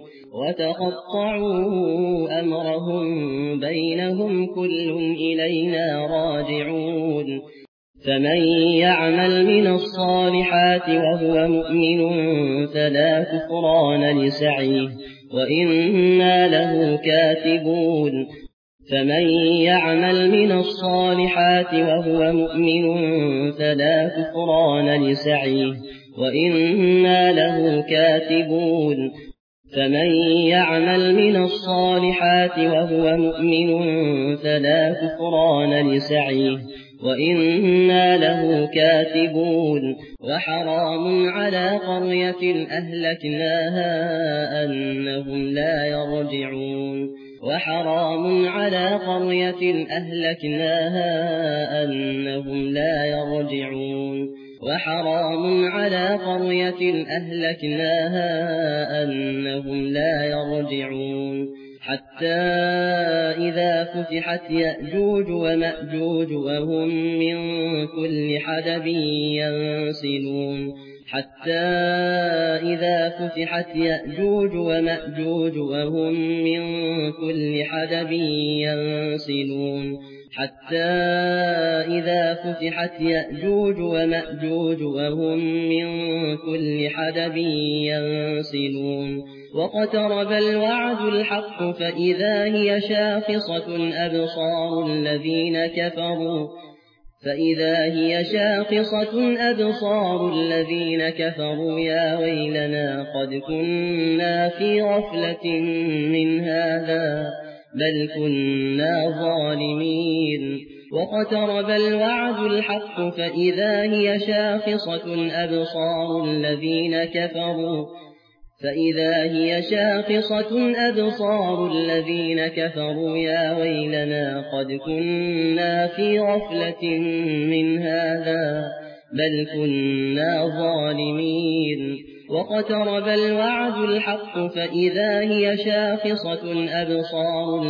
وتقطعوا أمرهم بينهم كل إلينا راجعون فمن يعمل من الصالحات وهو مؤمن فلا كفران لسعيه وإنا له كاتبون فمن يعمل من الصالحات وهو مؤمن فلا كفران لسعيه وإنا له كاتبون فمن يعمل من الصالحات وهو مؤمن فلا كفران لسعيه وإنا له كاتبون وحرام على قرية أهلكناها أنهم لا يرجعون وحرام على قرية أهلكناها أنهم لا يرجعون وحرام على قرية أهلكناها أنهم لا يرجعون حتى إذا فتحت يأجوج ومأجوج وهم من كل حدب ينسلون حتى إذا فتحت يأجوج ومأجوج وهم من كل حدب ينسلون حتى إذا فتحت يأجوج ومأجوج وهم من كل حدب ينسلون واقترب الوعد الحق فإذا هي شاخصة أبصار الذين كفروا يا ويلنا قد كنا في غفلة من هذا بل كنا ظالمين واقترب الوعد الحق فإذا هي شاخصة أبصار الذين كفروا يا ويلنا قد كنا في غفلة من هذا بل كنا ظالمين واقترب الوعد الحق فإذا هي شاخصة أبصار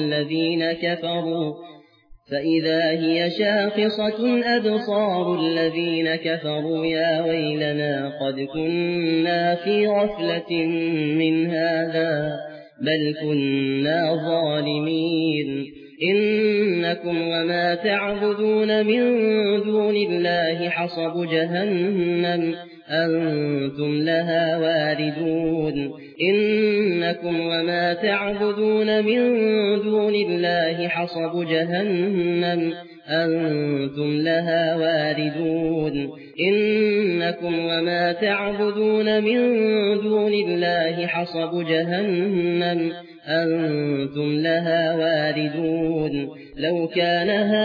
الذين كفروا يا ويلنا قد كنا في غفلة من هذا بل كنا ظالمين إنكم وما تعبدون من دون الله حصب جهنم أنتم لها واردون إنكم وما تعبدون من دون الله حصب جهنم أنتم لها واردون إنكم وما تعبدون من دون الله حصب جهنم أنتم لها واردون لو كان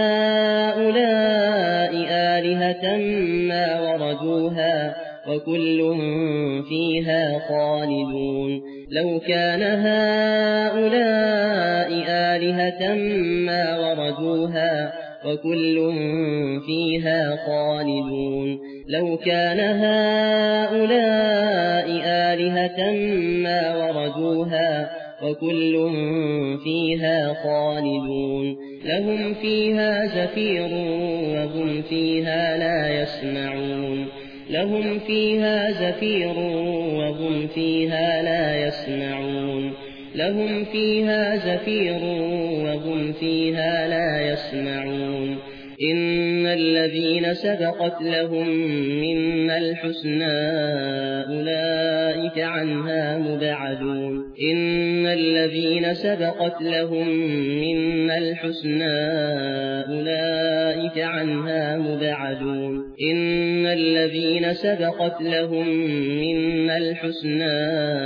هؤلاء آلهة ما وردوها وكل فيها خالدون لو كان هؤلاء آلهة ما وردوها وكل فيها خالدون لو كان هؤلاء آلهة ما وردوها وكل فيها خالدون لهم فيها زفير وهم فيها لا يسمعون لهم فيها زفير وهم فيها لا يسمعون لهم فيها زفير وهم فيها لا يسمعون إن الذين سبقت لهم منا الحسنى أولئك عنها مبعدون إن الذين سبقت لهم منا الحسنى أولئك عنها مبعدون إن الذين سبقت لهم منا الحسنى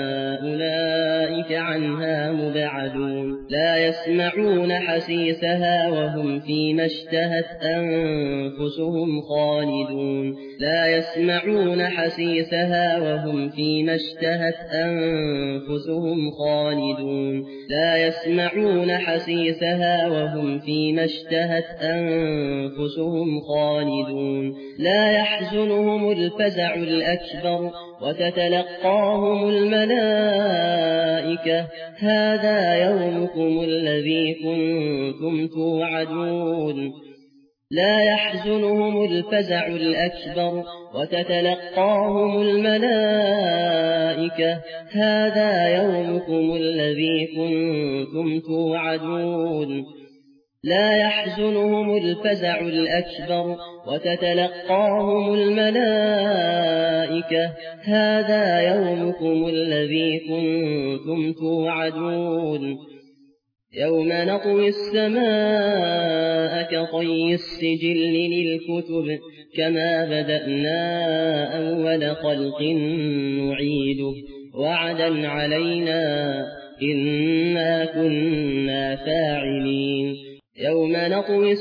أولئك عنها مبعدون لا يسمعون حسيسها وهم فيما اشتهت أنفسهم خالدون لا يسمعون حسيسها وهم فيما اشتهت أنفسهم خالدون لا يسمعون حسيسها وهم فيما اشتهت أنفسهم خالدون لا يحزنهم الفزع الأكبر وتتلقاهم الملائكة هذا يومكم الذي كنتم توعدون لا يحزنهم الفزع الأكبر وتتلقاهم الملائكة هذا يومكم الذي كنتم توعدون لا يحزنهم الفزع الأكبر وتتلقاهم الملائكة هذا يومكم الذي كنتم توعدون يوم نطوي السماء كطي السجل للكتب كما بدأنا أول خلق نعيده وعدا علينا إنا كنا فاعلين يوم نطوي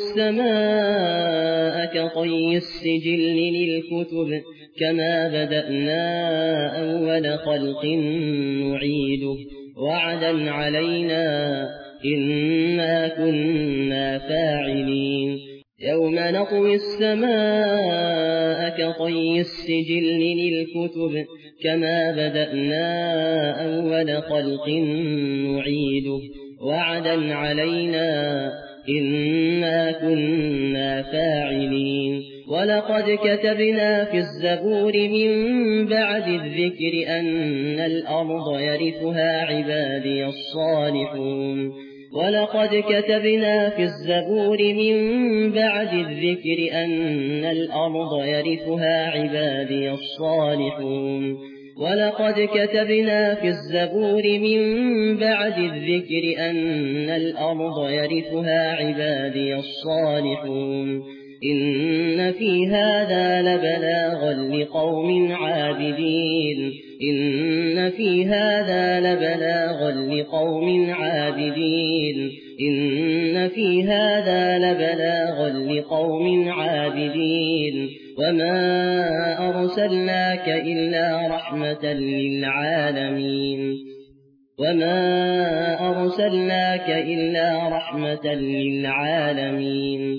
السماء كطي السجل للكتب كما بدأنا أول خلق نعيده وعدا علينا إنا كنا فاعلين يوم نطوي السماء كطي السجل للكتب كما بدأنا أول خلق نعيده وعدا علينا إنا كنا فاعلين ولقد كتبنا في الزبور من بعد الذكر أن الأرض يرثها عبادي الصالحون ولقد كتبنا في الزبور من بعد الذكر أن الأرض يرثها عبادي الصالحون ولقد كتبنا في الزبور من بعد الذكر أن الأرض يرثها عبادي الصالحون إن في هذا لبلاغا لقوم عابدين إن في هذا لبلاغا لقوم عابدين إن في هذا لبلاغا لقوم عابدين وما أرسلناك إلا رحمة للعالمين وما أرسلناك إلا رحمة للعالمين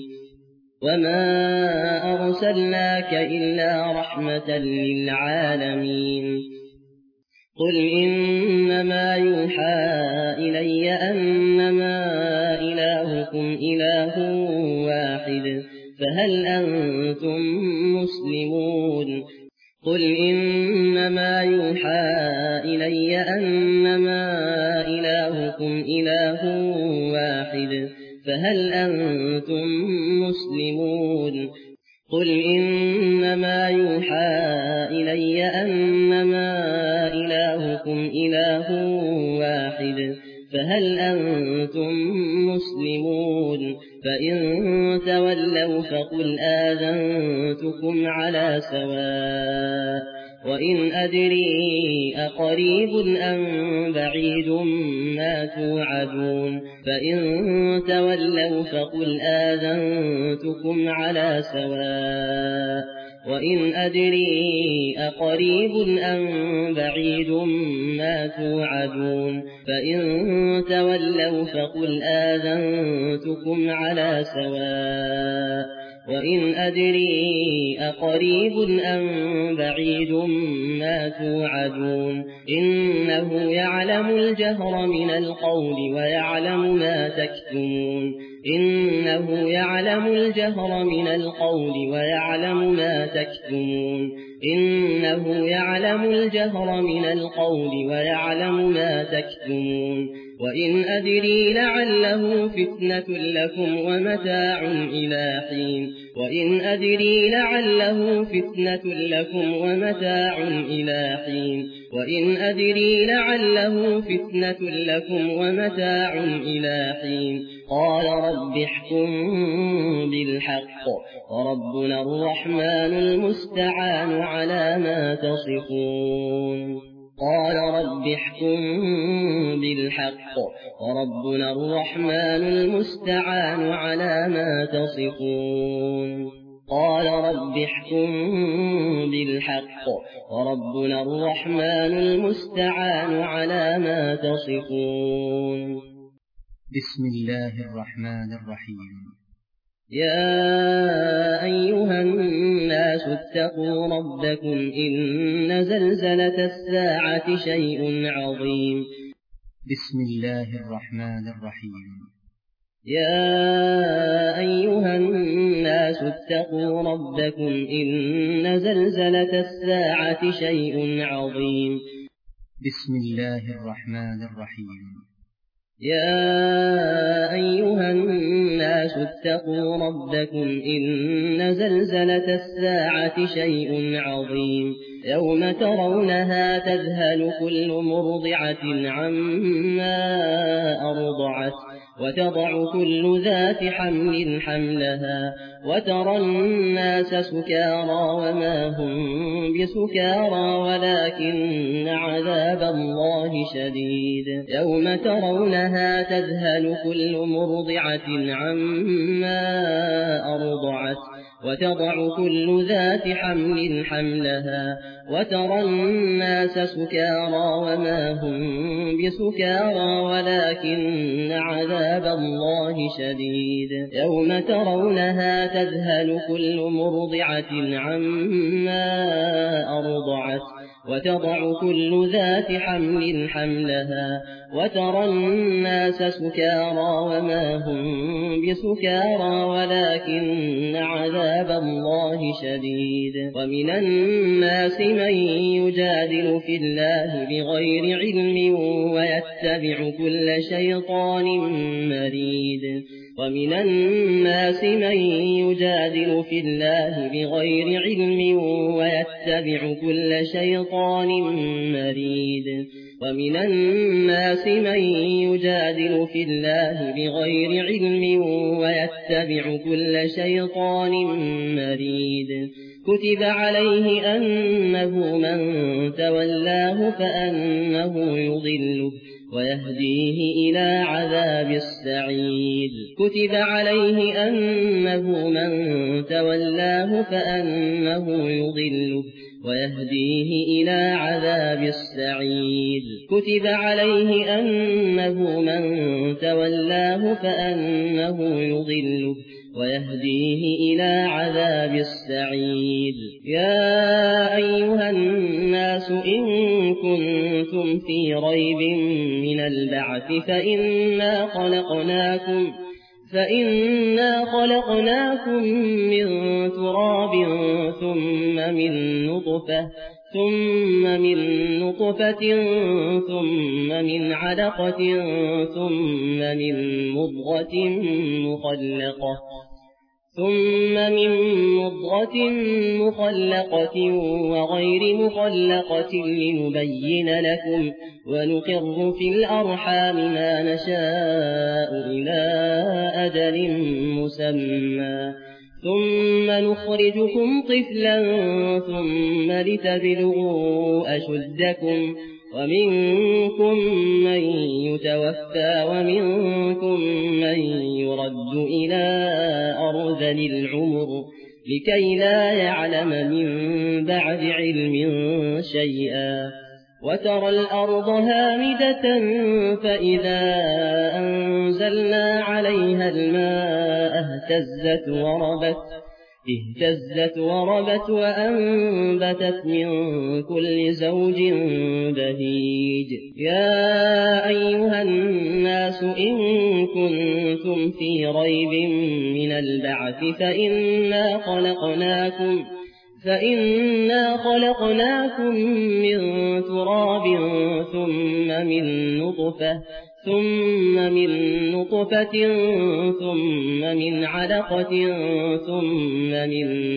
وما أرسلناك إلا رحمة للعالمين قل إنما يوحى إلي أنما إلهكم إله واحد فهل أنتم مسلمون قل إنما يوحى إلي أنما إلهكم إله واحد فهل أنتم مسلمون قل إنما يوحى إلي أنما إلهكم إله واحد فهل أنتم مسلمون فإن تولوا فقل آذنتكم على سواء وإن أدري أقريب أم بعيد ما توعدون فإن تولوا فقل آذنتكم على سواء وإن أدري أقريب أم بعيد ما توعدون فإن تولوا فقل آذنتكم على سواء وإن أدري أقريب أم بعيد ما توعدون إنه يعلم الجهر من القول ويعلم ما تكتمون إنه يعلم الجهر من القول ويعلم ما تكتمون إنه يعلم الجهر من القول ويعلم ما تكتمون وإن أدري لعله فتنة لكم ومتاع إلى حين وإن أدري لعله فتنة لكم ومتاع إلى حين وإن أدري لعله فتنة لكم ومتاع إلى حين قال رب احكم بالحق وربنا الرحمن المستعان على ما تصفون قال رب احكم بالحق وربنا الرحمن المستعان على ما تصفون قال رب احكم بالحق وربنا الرحمن المستعان على ما تصفون بسم الله الرحمن الرحيم يا أيها الناس اتقوا ربكم إن زلزلة الساعة شيء عظيم بسم الله الرحمن الرحيم يا أيها الناس اتقوا ربكم إن زلزلة الساعة شيء عظيم بسم الله الرحمن الرحيم يا أيها الناس اتقوا ربكم إن زلزلة الساعة شيء عظيم يوم ترونها تذهل كل مرضعة عما أرضعت وتضع كل ذات حمل حملها وترى الناس سكارى وما هم بسكارى ولكن عذاب الله شديد يوم ترونها تذهل كل مرضعة عما أرضعت وتضع كل ذات حمل حملها وترى الناس سكارى وما هم بسكارى ولكن عذاب الله شديد يوم ترونها تذهل كل مرضعة عما أرضعت وتضع كل ذات حمل حملها وترى الناس سكارى وما هم بسكارى ولكن عذاب الله شديد ومن الناس من يجادل في الله بغير علم ويتبع كل شيطان مريد ومن الناس من يجادل في الله بغير علم ويتبع كل شيطان مريد ومن الناس من يجادل في الله بغير علم ويتبع كل شيطان مريد كتب عليه أنه من تولاه فأنه يضله ويهديه إلى عذاب السعيد كتب عليه أنه من تولاه فأنه يضله ويهديه إلى عذاب السعيد كتب عليه أنه من تولاه فأنه يضله ويهديه إلى عذاب السعيد يا أيها الناس إن كنتم في ريب من البعث فإنا خلقناكم من تراب ثم من نطفة ثم من علقة ثم من مضغة مخلقة وغير مخلقة لنبين لكم ونقر في الأرحام ما نشاء إلى أجل مسمى ثم نخرجكم طفلا ثم لتبلغوا أشدكم ومنكم من يتوفى ومنكم من يرد إلى أرذل العمر لكي لا يعلم من بعد علم شيئا وترى الأرض هامدة فإذا أنزلنا عليها الماء اهتزت وربت وأنبتت من كل زوج بهيج يا أيها الناس إن كنتم في ريب من البعث فإنا خلقناكم من تراب ثم من نطفة ثم من علقة ثم من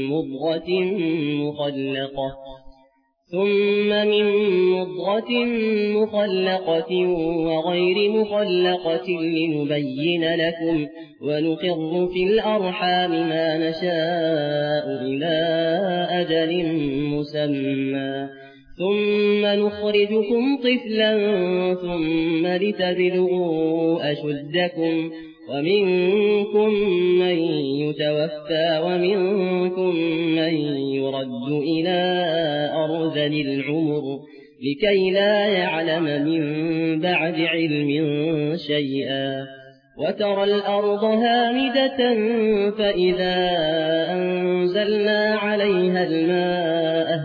مضغة مخلقة وغير مخلقة لنبين لكم ونقر في الأرحام ما نشاء إلى أجل مسمى ثم نخرجكم طفلا ثم لتبلغوا أشدكم ومنكم من يتوفى ومنكم من يرد إلى أرذل العمر لكي لا يعلم من بعد علم شيئا وترى الأرض هامدة فإذا أنزلنا عليها الماء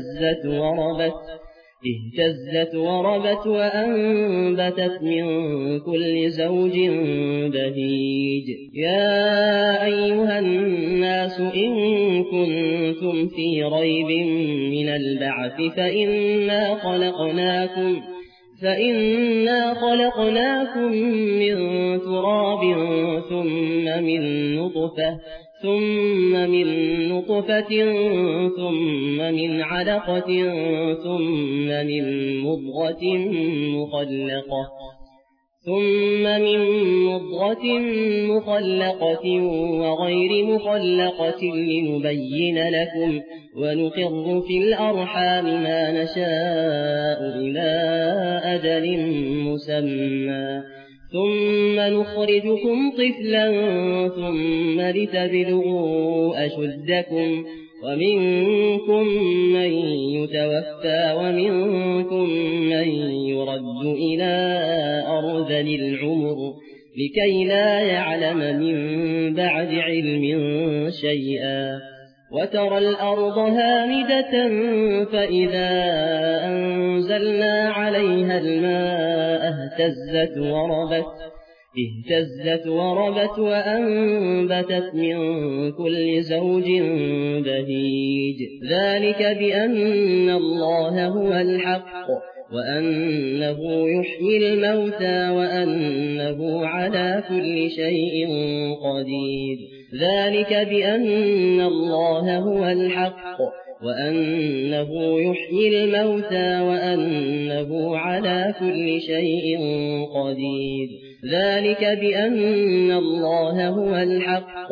اهتزت وربت وأنبتت من كل زوج بهيج يا أيها الناس إن كنتم في ريب من البعث فإنا خلقناكم من تراب ثم من نطفة ثم من علقة ثم من مضغة مخلقة وغير مخلقة لنبين لكم ونقر في الأرحام ما نشاء إلى أجل مسمى ثم نخرجكم طفلا ثم لتبلغوا أشدكم ومنكم من يتوفى ومنكم من يرد إلى أرذل العمر لكي لا يعلم من بعد علم شيئا وترى الأرض هامدة فإذا أنزلنا عليها الماء اهتزت وربت وأنبتت من كل زوج بهيج ذلك بأن الله هو الحق وأنه يحيي الموتى وأنه على كل شيء قدير ذلك بأن الله هو الحق وأنه يحيي الموتى وأنه على كل شيء قدير ذلك بأن الله هو الحق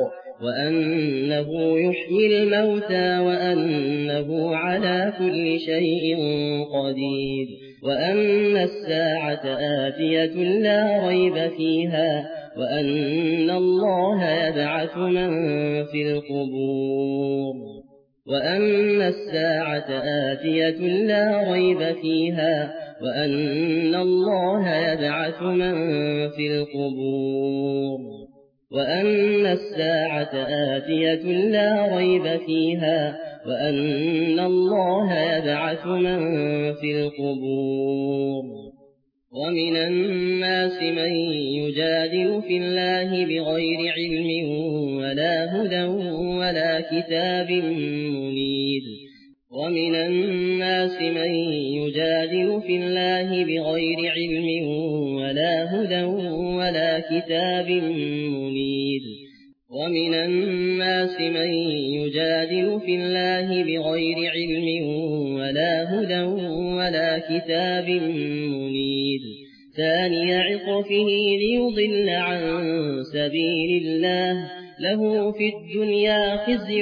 وأنه يحيي الموتى وأنه على كل شيء قدير وأن الساعة آتية لا ريب فيها وأن الله يبعث من في القبور وأن الساعة آتية لا ريب فيها وأن الله يبعث من في القبور وأن الساعة آتية لا ريب فيها وأن الله يبعث من في القبور ومن الناس من يجادل في الله بغير علم ولا هدى ولا كتاب منير ومن الناس من يجادل في الله بغير علم ولا هدى ولا كتاب منير ومن الناس من يجادل في الله بغير علم ولا هدى ولا كتاب منير ثاني عطفه ليضل عن سبيل الله له في الدنيا خزي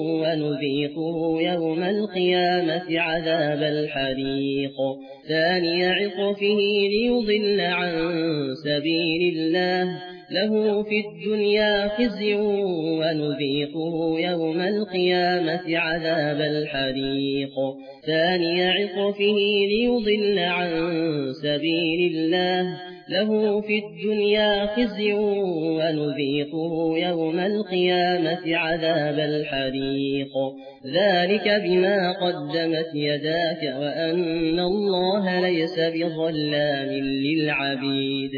ونذيقه يوم القيامة عذاب الحريق ثاني عطفه ليضل عن سبيل الله له في الدنيا خزي ونذيقه يوم القيامة عذاب الحريق ثاني عطفه ليضل عن سبيل الله له في الدنيا خزي ونذيقه يوم القيامة عذاب الحريق ذلك بما قدمت يداك وأن الله ليس بظلام للعبيد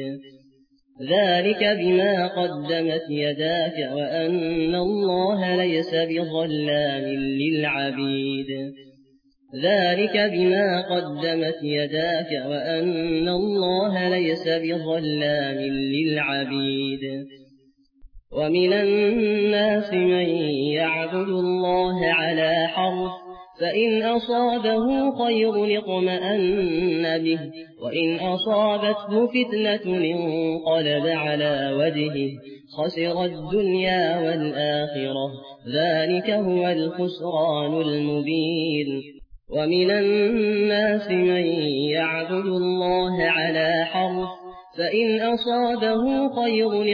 ذلك بما قدمت يداك وأن الله ليس بظلام للعبيد ذلك بما قدمت يداك وأن الله ليس بظلام للعبيد ومن الناس من يعبد الله على حرف فإن أصابه خير اطمأن به وإن أصابته فتنة انقلب على وجهه خسر الدنيا والآخرة ذلك هو الخسران المبين ومن الناس من يعبد الله على حرف فإن أصابه خير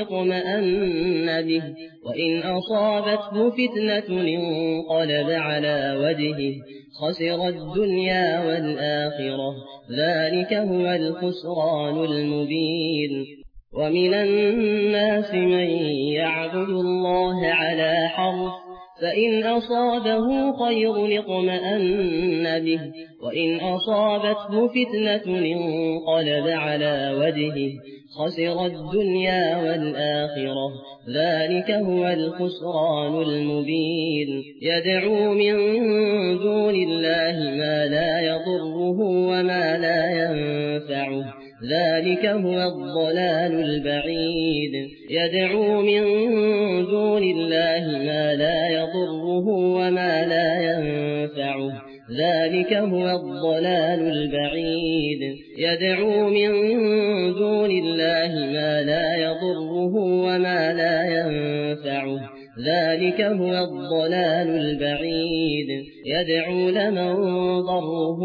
اطمأن به وإن أصابته فتنة انقلب على وجهه خسر الدنيا والآخرة ذلك هو الخسران المبين ومن الناس من يعبد الله على حرف فإن أصابه خير اطمأن به وإن أصابته فتنة انقلب على وجهه خسر الدنيا والآخرة ذلك هو الخسران المبين يدعو من دون الله ما لا يضره وما لا ينفعه ذلك هو الضلال البعيد يدعو من دون الله ما لا يضره وما لا ينفعه ذلك هو الضلال البعيد يدعو من دون الله ما لا يضره وما لا ينفعه ذلك هو الضلال البعيد يدعو لمن ضره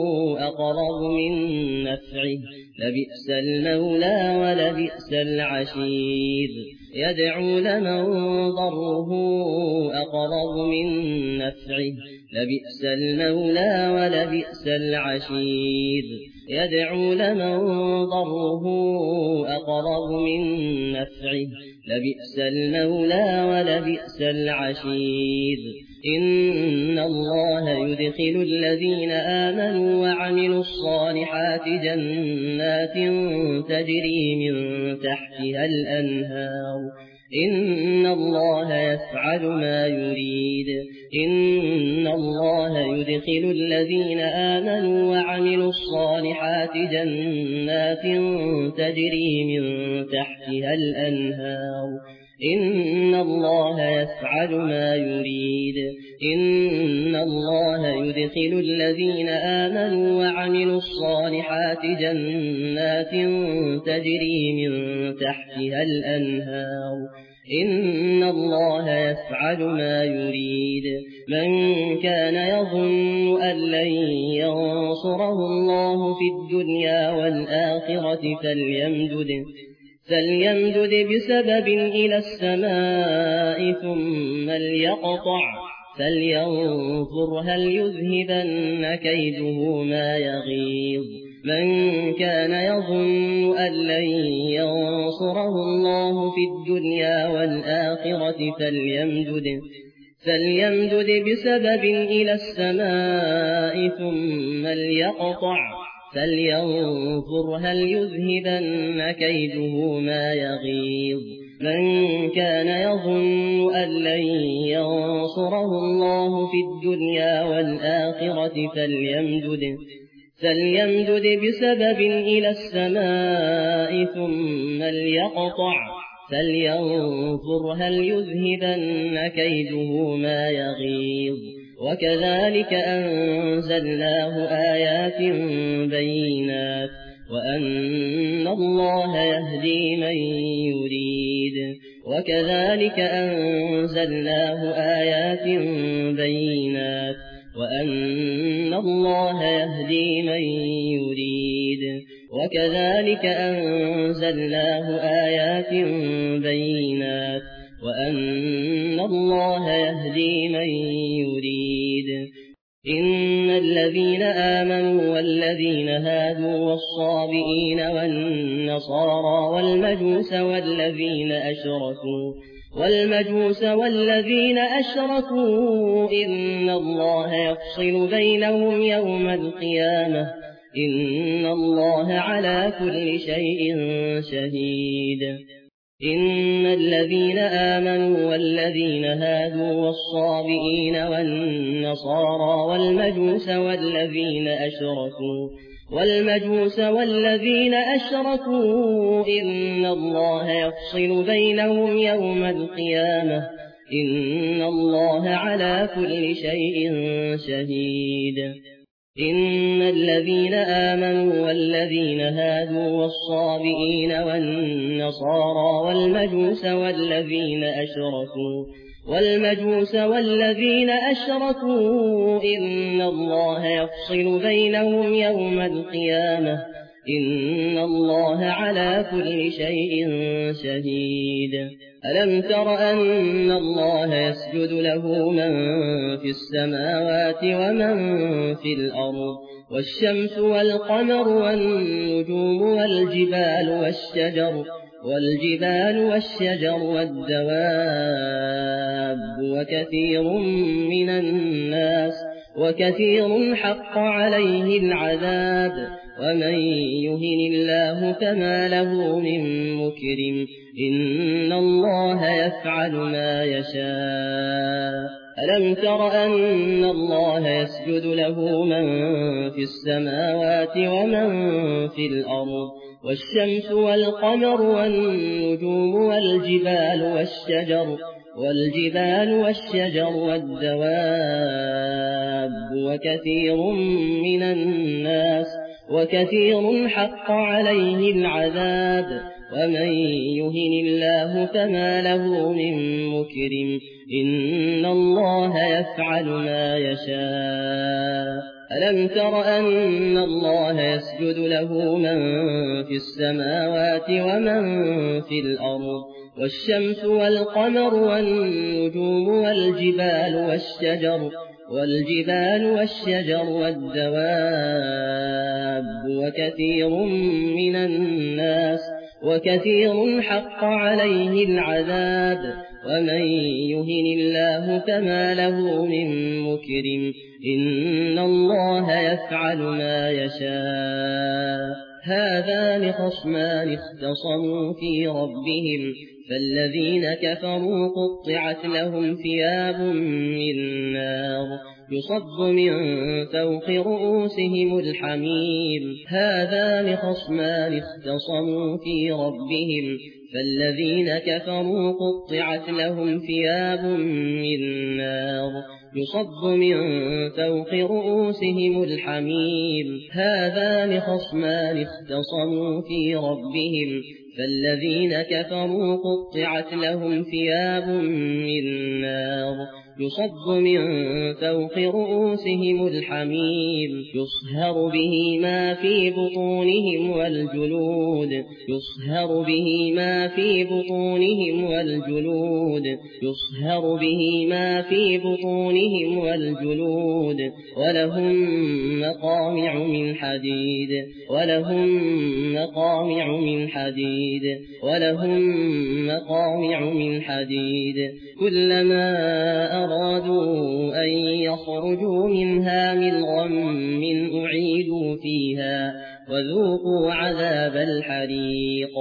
أقرب من نفعه لبئس المولى ولبئس العشير يدعو لمن ضره أقرب من نفعه لبئس المولى ولبئس العشير يدعو لمن ضره أقرب من نفعه لبئس المولى ولبئس العشير إن الله يدخل الذين آمنوا وعملوا الصالحات جنات تجري من تحتها الأنهار إن الله يفعل ما يريد إن الله يدخل الذين آمنوا وعملوا الصالحات جنات تجري من تحتها الأنهار إن الله يفعل ما يريد إن الله يدخل الذين آمنوا وعملوا الصالحات جنات تجري من تحتها الأنهار إن الله يفعل ما يريد من كان يظن أن لن ينصره الله في الدنيا والآخرة فليمدد بسبب إلى السماء ثم ليقطع فلينظر هل يذهبن كيده ما يغيظ من كان يظن أن لن ينصره الله في الدنيا والآخرة فليمدد بسبب إلى السماء ثم ليقطع فلينظر هل يذهبن كيده ما يغيظ من كان يظن أن لن ينصره الله في الدنيا والآخرة فليمدد بسبب إلى السماء ثم ليقطع فلينظر هل يذهبن كيده ما يغيظ وكذلك أنزلناه آيات بينات وأن الله يهدي من يريد وكذلك أنزلناه آيات بينات وأن الله يهدي من يريد وكذلك أنزلناه آيات بينات وأن الله يهدي من يريد إن الذين آمنوا والذين هادوا والصابئين والنصارى والمجوس والذين أشركوا إن الله يفصل بينهم يوم القيامة إن الله على كل شيء شهيد إن الذين آمنوا والذين هادوا والصابئين والنصارى والمجوس والذين أشركوا إن الله يفصل بينهم يوم القيامة إن الله على كل شيء شهيد إن الذين آمنوا والذين هادوا والصابئين والنصارى والمجوس والذين أشركوا إن الله يفصل بينهم يوم القيامة إن الله على كل شيء شهيد ألم تر أن الله يسجد له من في السماوات ومن في الأرض والشمس والقمر والنجوم والجبال والشجر والدواب وكثير حق عليه العذاب ومن يهن الله فما له من مكرم إن الله يفعل ما يشاء ألم تر أن الله يسجد له من في السماوات ومن في الأرض والشمس والقمر والنجوم والجبال والشجر والدواب وكثير حق عليه العذاب ومن يهن الله فما له من مكرم إن الله يفعل ما يشاء ألم تر أن الله يسجد له من في السماوات ومن في الأرض والشمس والقمر والنجوم والجبال والشجر والدواب وكثير حق عليه العذاب ومن يهن الله فما له من مكرم إن الله يفعل ما يشاء هذان خصمان اختصموا في ربهم فالذين كفروا قطعت لهم ثياب من نار يصب من فوق رؤوسهم الحميم هذان خصمان اختصموا في ربهم فالذين كفروا قطعت لهم ثياب من نار يصب من فوق رؤوسهم الحميم هذان خصمان اختصموا في ربهم فالذين كفروا قطعت لهم ثياب من نار يصب من فوق رؤوسهم الحميم يصهر به ما في بطونهم والجلود ولهم مقامع من حديد كلما أرادوا أن يخرجوا منها من غم أعيدوا فيها وذوقوا عذاب الحريق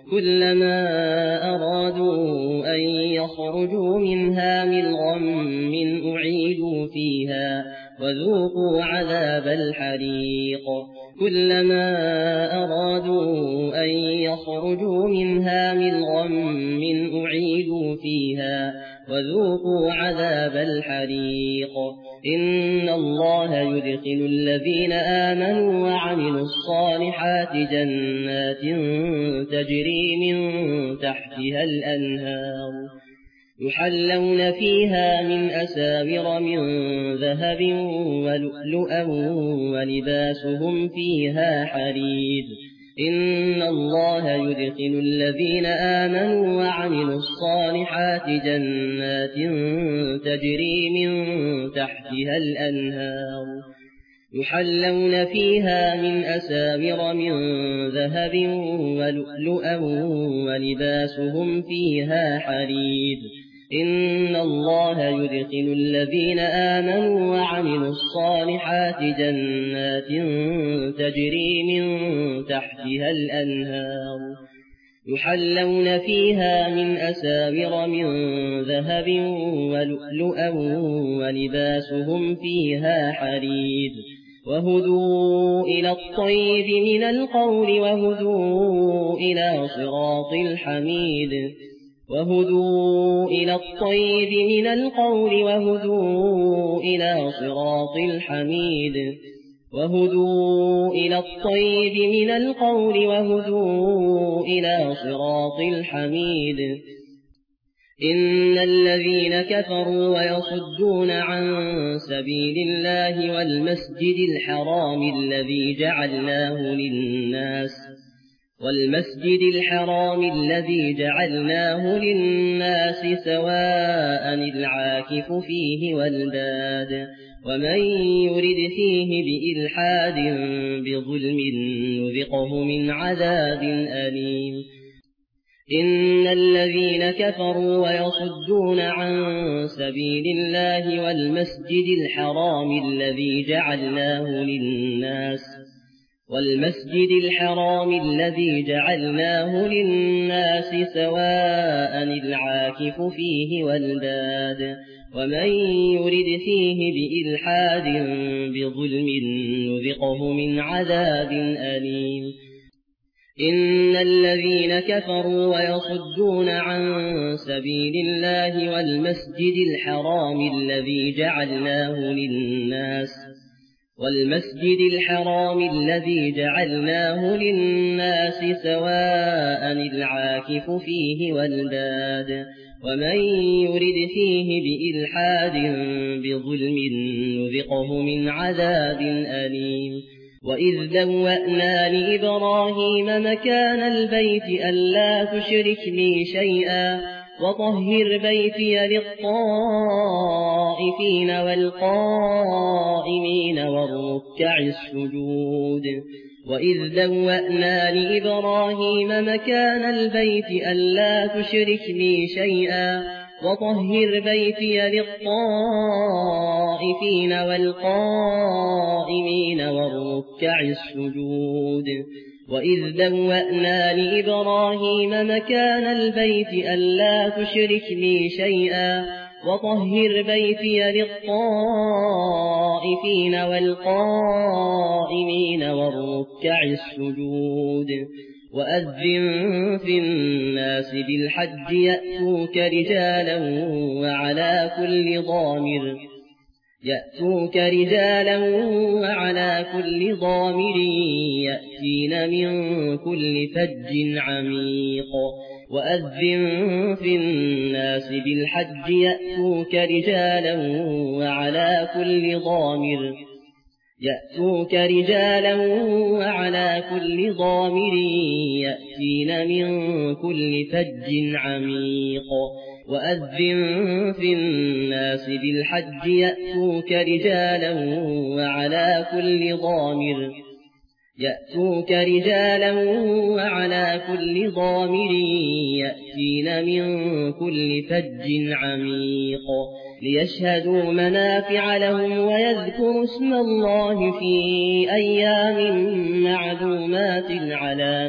كلما أرادوا أن يخرجوا منها من غم أعيدوا فيها وذوقوا عذاب الحريق إن الله يدخل الذين آمنوا وعملوا الصالحات جنات تجري من تحتها الأنهار يحلون فيها من أساور من ذهب ولؤلؤا ولباسهم فيها حرير إن الله يدخل الذين آمنوا وعملوا الصالحات جنات تجري من تحتها الأنهار يحلون فيها من أساور من ذهب ولؤلؤا ولباسهم فيها حرير إن الله يدخل الذين آمنوا وعملوا الصالحات جنات تجري من تحتها الأنهار يحلون فيها من أساور من ذهب ولؤلؤا ولباسهم فيها حرير وهدوا إلى الطيب من القول وهدوا إلى صراط الحميد وهدوا إلى الطيب من القول وهدوا إلى صراط الحميد وهدوا إلى الطيب من القول وهدوا إلى صراط الحميد إن الذين كفروا ويصدون عن سبيل الله والمسجد الحرام الذي جعلناه للناس سواء العاكف فيه والباد ومن يرد فيه بإلحاد بظلم نذقه من عذاب أليم إن الذين كفروا ويصدون عن سبيل الله والمسجد الحرام الذي جعلناه للناس سواء العاكف فيه والباد ومن يرد فيه بإلحاد بظلم نذقه من عذاب أليم إن الذين كفروا ويصدون عن سبيل الله والمسجد الحرام الذي جعلناه للناس سواء العاكف فيه والباد ومن يرد فيه بإلحاد بظلم نذقه من عذاب أليم وإذ بوأنا لإبراهيم مكان البيت ألا تشرك بي شيئا وطهر بيتي للطائفين والقائمين والركع السجود وإذ بوأنا لإبراهيم مكان البيت ألا تشرك بي شيئا وطهر بيتي للطائفين والقائمين والركع السجود وإذ بوأنا لإبراهيم مكان البيت ألا تشرك بي شيئا وطهر بيتي للطائفين والقائمين والركع السجود وأذن في الناس بالحج يأتوك رجالا وعلى كل ضامر يأتين من كل فج عميق وأذن في الناس بالحج يأتوك رجالا وعلى كل ضامر يأتين من كل فج عميق وأذن في الناس بالحج يأتوك رجالا وعلى كل ضامر يأتين من كل فج عميق ليشهدوا منافع لهم ويذكروا اسم الله في أيام معلومات على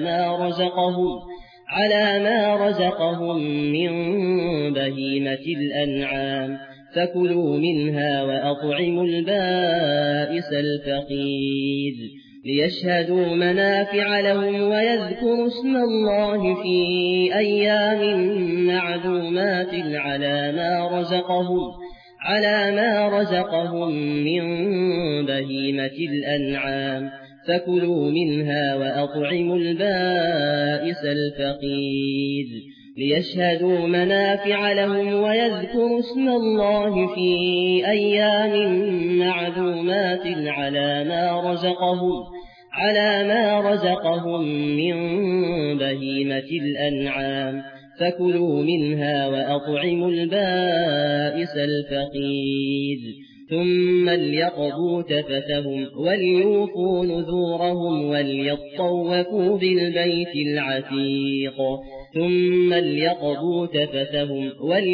ما رزقهم من بهيمة الأنعام فكلوا منها وأطعموا البائس الفقير ليشهدوا منافع لهم ويذكروا اسم الله في أيام معلومات على ما رزقهم من بهيمة الأنعام فكلوا منها وأطعموا البائس الفقير ليشهدوا منافع لهم ويذكروا اسم الله في أيام معلومات على ما رزقهم من بهيمة الأنعام فكلوا منها وأطعموا البائس الفقير ثم ليقضوا تفثهم وليوفوا نذورهم وليطوفوا بالبيت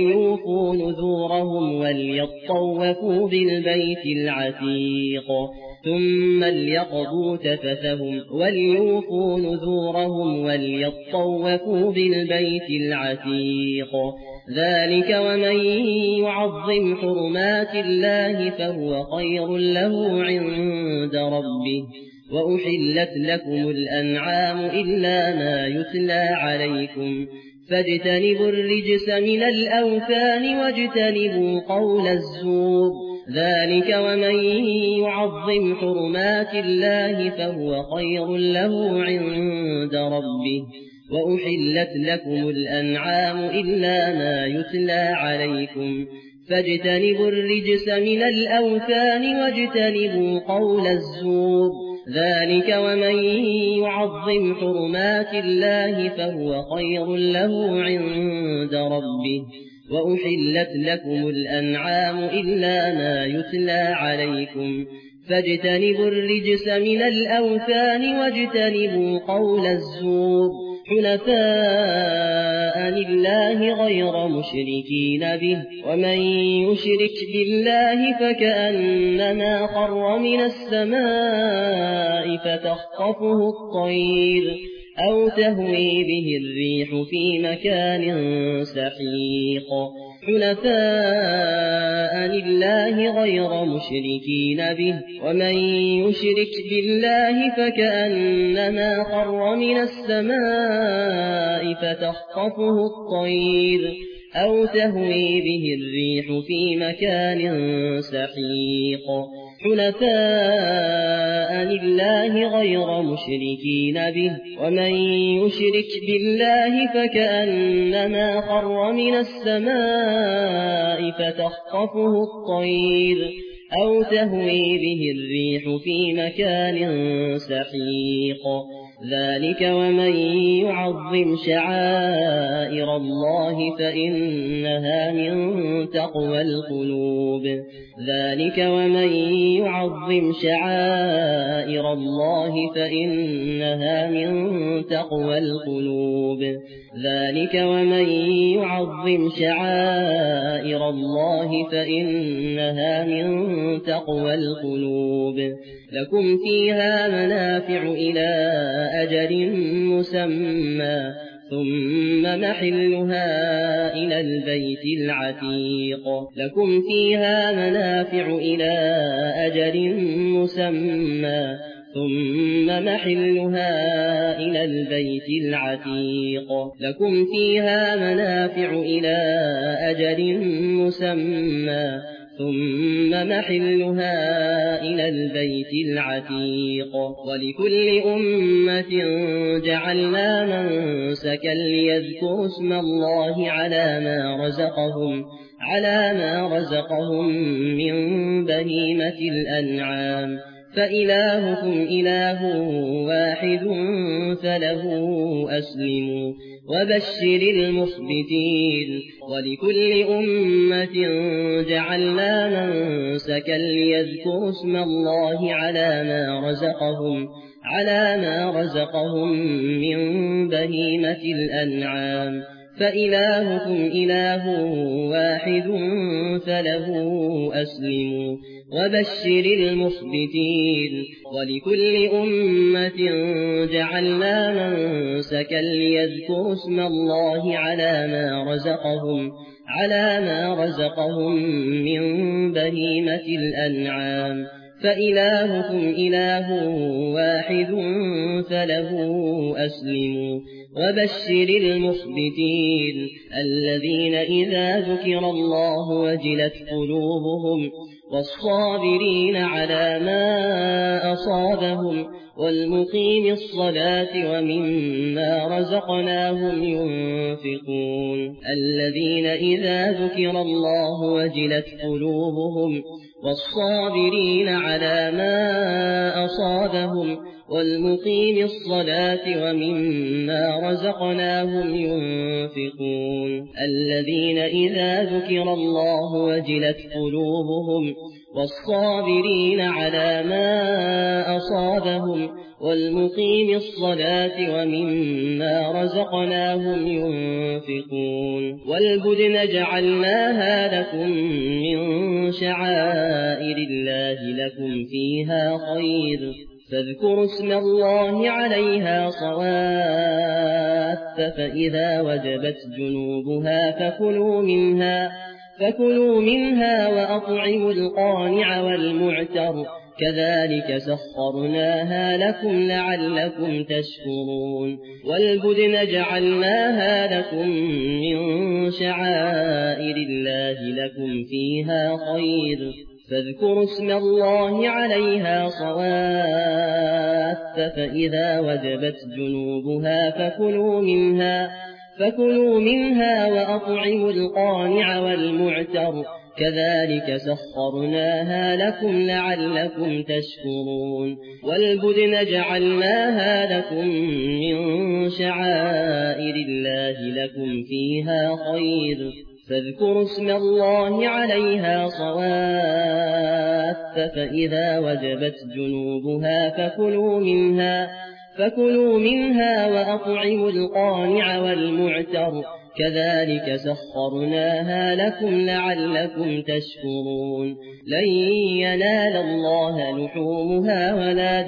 العتيق ثم ليقضوا تفثهم وليوفوا نذورهم وليطوفوا بالبيت العتيق. ذلك ومن يعظم حرمات الله فهو خير له عند ربه. وأحلت لكم الأنعام إلا ما يتلى عليكم فاجتنبوا الرجس من الأوثان واجتنبوا قول الزور. ذلك ومن يعظم حرمات الله فهو خير له عند ربه. وأحلت لكم الأنعام إلا ما يتلى عليكم فاجتنبوا الرجس من الأوثان واجتنبوا قول الزور. ذلك ومن يعظم حرمات الله فهو خير له عند ربه. وأحلت لكم الأنعام إلا ما يتلى عليكم فاجتنبوا الرجس من الأوثان واجتنبوا قول الزور حنفاء لله غير مشركين به. ومن يشرك بالله فكأنما خر من السماء فتخطفه الطير أو تهوي به الريح في مكان سحيق. حنفاء لله غير مشركين به. ومن يشرك بالله فكأنما خر من السماء فتخطفه الطير أو تهوي به الريح في مكان سحيق. حنفاء لله غير مشركين به. ومن يشرك بالله فكأنما خر من السماء فتخطفه الطير أو تهوي به الريح في مكان سحيق. ذلك ومن يعظم شعائر الله فإنها من تقوى القلوب. ذلك ومن يعظم شعائر الله فإنها من تقوى القلوب. ذلك ومن يعظم شعائر الله فإنها من تقوى القلوب. لكم فيها منافع إلى أجل مسمى ثم محلها إلى البيت العتيق. لكم فيها منافع إلى أجل مسمى ثم محلها إلى البيت العتيق. لكم فيها منافع إلى أجل مسمى ثم محلها إلى البيت العتيق. ولكل أمة جعلنا منسكا ليذكروا اسم الله على ما رزقهم من بهيمة الأنعام فإلهكم إله واحد فله أسلموا وبشر المخبتين. ولكل أمة جعلنا منسكا ليذكروا اسم الله على ما رزقهم من بهيمة الأنعام فإلهكم إله واحد فله أسلموا وبشر المخبتين. ولكل أمة جعلنا منسكا ليذكروا اسم الله على ما رزقهم من بهيمة الأنعام فإلهكم إله واحد فله أسلموا وبشر المخبتين الذين إذا ذكر الله وجلت قلوبهم والصابرين على ما أصابهم والمقيم الصلاة ومما رزقناهم ينفقون الذين إذا ذكر الله وجلت قلوبهم والصابرين على ما أصابهم والمقيم الصلاة ومما رزقناهم ينفقون الذين إذا ذكر الله وجلت قلوبهم والصابرين على ما أصابهم والمقيم الصلاة ومما رزقناهم ينفقون والبدن جعلناها لكم من شعائر الله لكم فيها خير فاذكروا اسم الله عليها صواف فإذا وجبت جنوبها فكلوا منها وأطعموا القانع والمعتر كذلك سخرناها لكم لعلكم تشكرون والبدن جعلناها لكم من شعائر الله لكم فيها خير فاذكروا اسم الله عليها صواف فإذا وجبت جنوبها فكلوا منها وأطعموا القانع والمعتر كذلك سخرناها لكم لعلكم تشكرون والبدن جعلناها لكم من شعائر الله لكم فيها خير فاذكروا اسم الله عليها صواف فإذا وجبت جنوبها فكلوا منها وأطعموا القانع والمعتر كذلك سخرناها لكم لعلكم تشكرون لن ينال الله لحومها ولا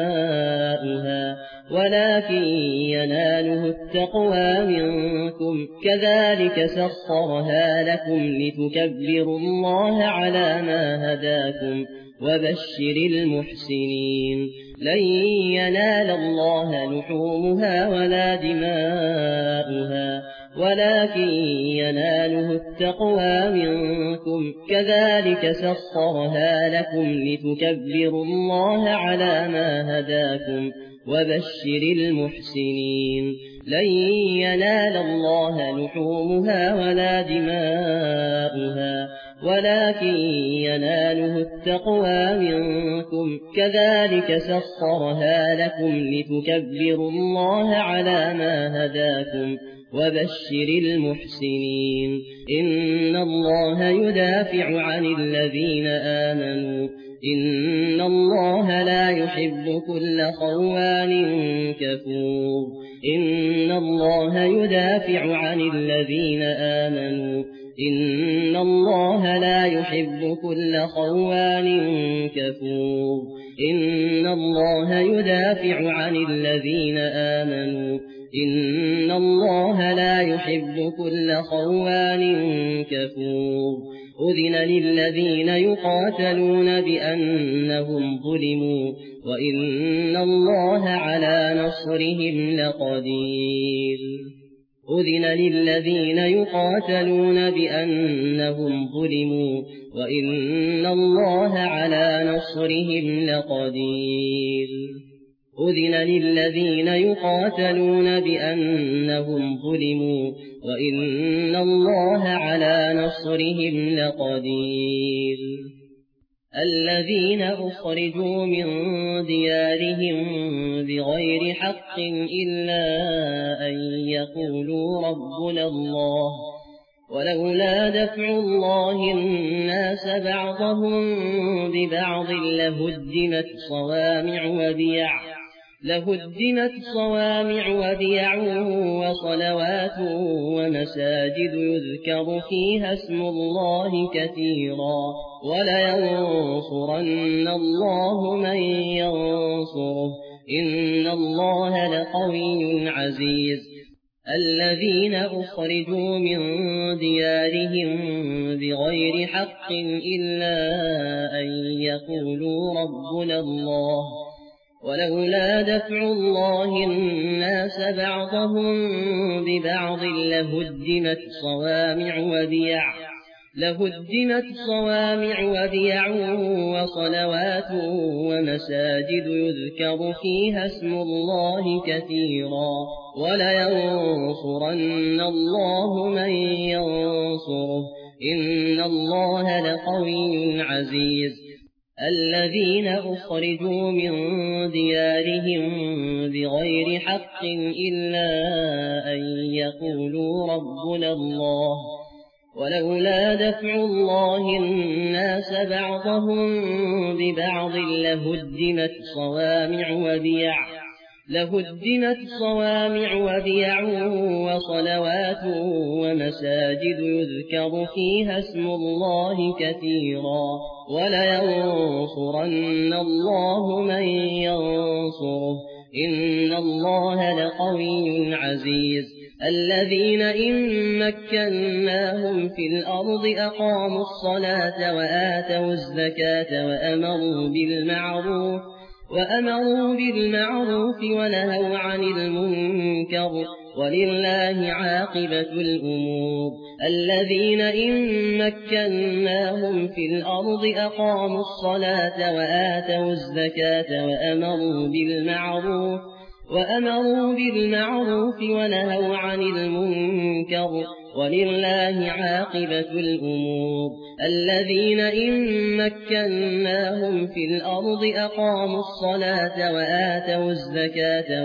دماؤها ولكن يناله التقوى منكم كذلك سخرها لكم لتكبروا الله على ما هداكم وبشر المحسنين لن ينال الله لحومها ولا دماؤها ولكن يناله التقوى منكم كذلك سخرها لكم لتكبروا الله على ما هداكم وبشر المحسنين لن ينال الله لحومها ولا دماؤها ولكن يناله التقوى منكم كذلك سخرها لكم لتكبروا الله على ما هداكم وبشر المحسنين إن الله يدافع عن الذين آمنوا إن الله لا يحب كل خوان كفور إن الله يدافع عن الذين آمنوا إن الله لا يحب كل خوان كفور إن الله يدافع عن الذين آمنوا إن الله لا يحب كل خوان كفور أذن للذين يقاتلون بأنهم ظلموا وإن الله على نصرهم لقدير أذن للذين يقاتلون بأنهم ظلموا وإن الله على نصرهم لقدير أذن للذين يقاتلون بأنهم ظلموا وإن الله على نصرهم لقدير الذين أخرجوا من ديارهم بغير حق إلا أن يقولوا ربنا الله ولولا دفع الله الناس بعضهم ببعض لهدمت صوامع وبيع وصلوات ومساجد يذكر فيها اسم الله كثيرا ولينصرن الله من ينصره إن الله لقوي عزيز الذين أخرجوا من ديارهم بغير حق إلا أن يقولوا ربنا الله ولولا دفع الله الناس بعضهم ببعض لهدمت صوامع وبيع وصلوات ومساجد يذكر فيها اسم الله كثيرا ولينصرن الله من ينصره إن الله لقوي عزيز الذين أخرجوا من ديارهم بغير حق إلا أن يقولوا ربنا الله ولولا دفع الله الناس بعضهم ببعض لهدمت صوامع وبيع وصلوات ومساجد يذكر فيها اسم الله كثيرا ولينصرن الله من ينصره إن الله لقوي عزيز الذين إن مكناهم في الأرض أقاموا الصلاة وآتوا الزكاة وأمروا بالمعروف ونهوا عن المنكر ولله عاقبة الأمور الذين إن مكناهم في الأرض أقاموا الصلاة وآتوا الزكاة وأمروا بالمعروف ونهوا عن المنكر ولله عاقبة الأمور الذين إن مكناهم في الأرض أقاموا الصلاة وآتوا الزكاة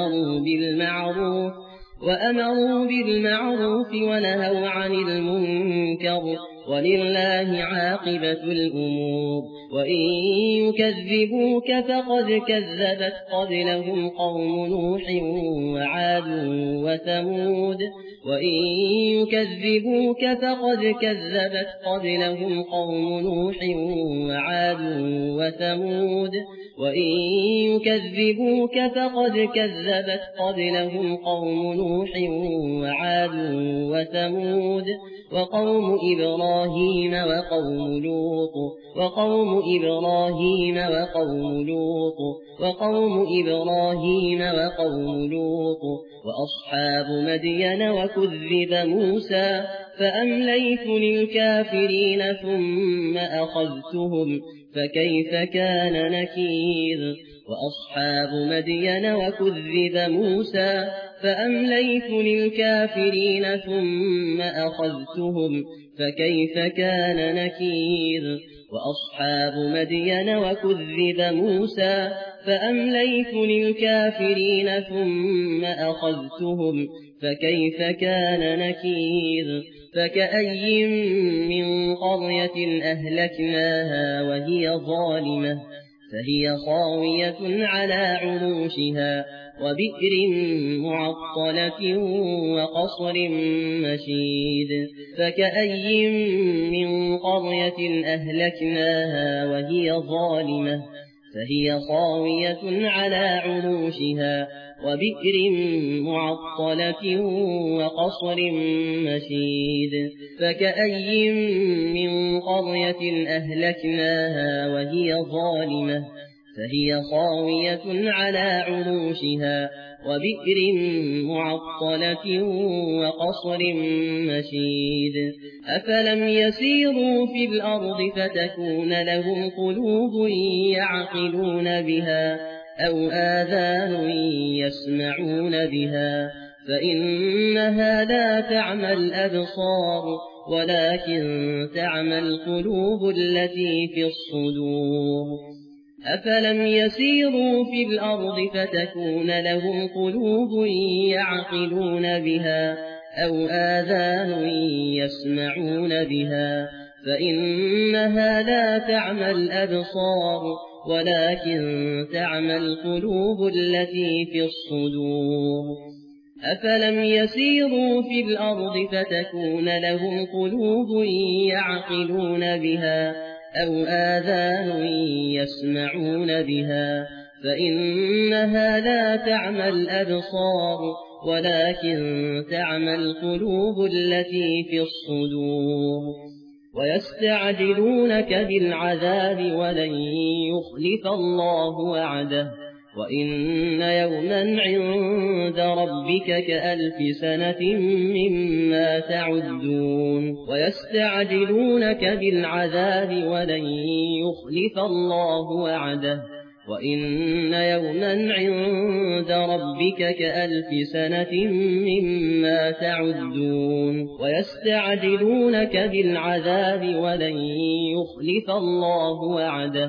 وأمروا بالمعروف ونهوا عن المنكر ولله عاقبة الأمور وإن يكذبوك فقد كذبت قبلهم قوم نوح وعاد وثمود وإن يكذبوك فقد كذبت قبلهم قوم نوح وعاد وثمود وإن يكذبوك فقد كذبت قبلهم قوم نوح وعاد وثمود وقوم إبراهيم وقوم لوط وأصحاب مدين وكذب موسى فأمليت للكافرين ثم أخذتهم فكيف كان نكير وأصحاب مدين وكذب موسى فأمليت للكافرين ثم أخذتهم فكيف كان نكير وأصحاب مدين وكذب موسى فأمليت للكافرين ثم أخذتهم فكيف كان نكير فكأي من قرية أهلكناها وهي ظالمة فهي خاوية على عروشها وبئر معطلة وقصر مشيد فكأي من قرية أهلكناها وهي ظالمة فهي خاوية على عروشها وبئر معطلة وقصر مشيد فكأي من قرية أهلكناها وهي ظالمة فهي خاوية على عروشها وبئر معطلة وقصر مشيد أفلم يسيروا في الأرض فتكون لهم قلوب يعقلون بها أو آذان يسمعون بها فإنها لا تعمى الأبصار ولكن تعمى القلوب التي في الصدور أفلم يسيروا في الأرض فتكون لهم قلوب يعقلون بها أو آذان يسمعون بها فإنها لا تعمى الأبصار ولكن تعمى القلوب التي في الصدور أفلم يسيروا في الأرض فتكون لهم قلوب يعقلون بها أو آذان يسمعون بها فإنها لا تعمى الأبصار ولكن تعمى القلوب التي في الصدور ويستعجلونك بالعذاب ولن يخلف الله وعده وإن يوما عند ربك كألف سنة مما تعدون ويستعجلونك بالعذاب ولن يخلف الله وعده وإن يوما عند ربك كألف سنة مما تعدون ويستعجلونك بالعذاب ولن يخلف الله وعده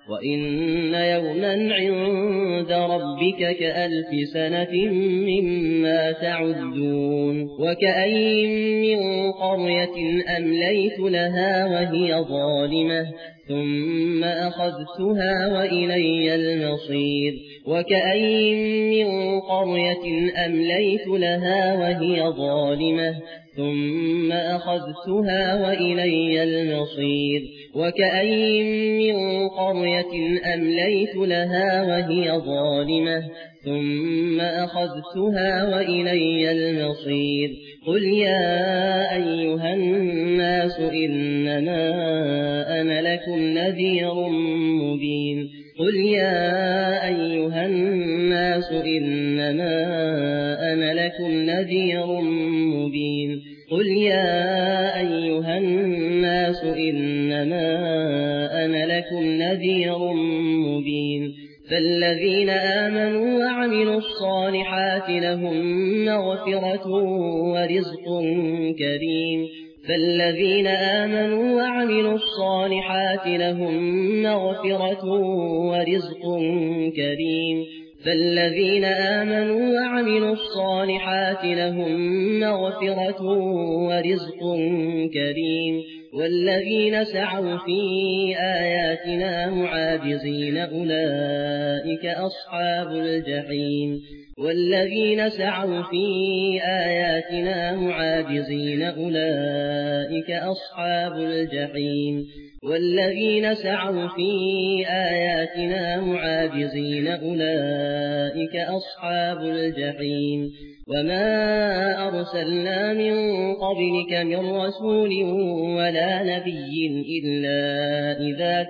وإن يوما عند ربك كألف سنة مما تعدون وكأين من قرية أمليت لها وهي ظالمة ثم أخذتها وإلي المصير وكأين من قرية أمليت لها وهي ظالمة ثم أخذتها وإلي المصير وكأين من قرية أمليت لها وهي ظالمة ثم أخذتها وإلي المصير قل يا أيها الناس إنما أنا لكم نذير مبين قل يا أيها الناس إنما أنا لكم نذير مبين قل يا أيها الناس إنما أنا لكم نذير مبين فالذين آمنوا وعملوا الصالحات لهم مغفرة ورزق كريم فالذين آمنوا وعملوا الصالحات لهم مغفرة ورزق كريم فالذين آمنوا وعملوا الصالحات لهم مغفرة ورزق كريم والذين سعوا في آياتنا معاجزين أولئك أصحاب الجحيم والذين سعوا في آياتنا معاجزين أولئك أصحاب الجحيم والذين سعوا في آياتنا معاجزين أولئك أصحاب الجحيم وما أرسلنا من قبلك من رسول ولا نبي إلا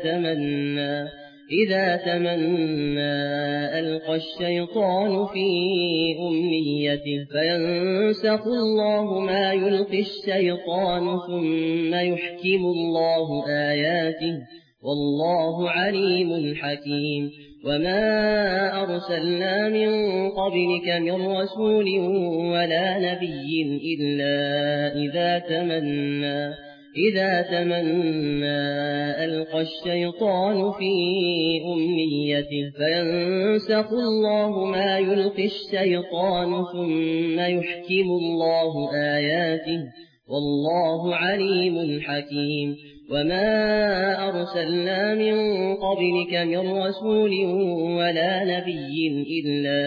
إذا تمنى ألقى الشيطان في أمنيته فينسخ الله ما يلقي الشيطان ثم يحكم الله آياته والله عليم حكيم وما أرسلنا من قبلك من رسول ولا نبي إلا إذا تمنى ألقى الشيطان في أمنيته فينسخ الله ما يلقي الشيطان ثم يحكم الله آياته والله عليم حكيم وما أرسلنا من قبلك من رسول ولا نبي إلا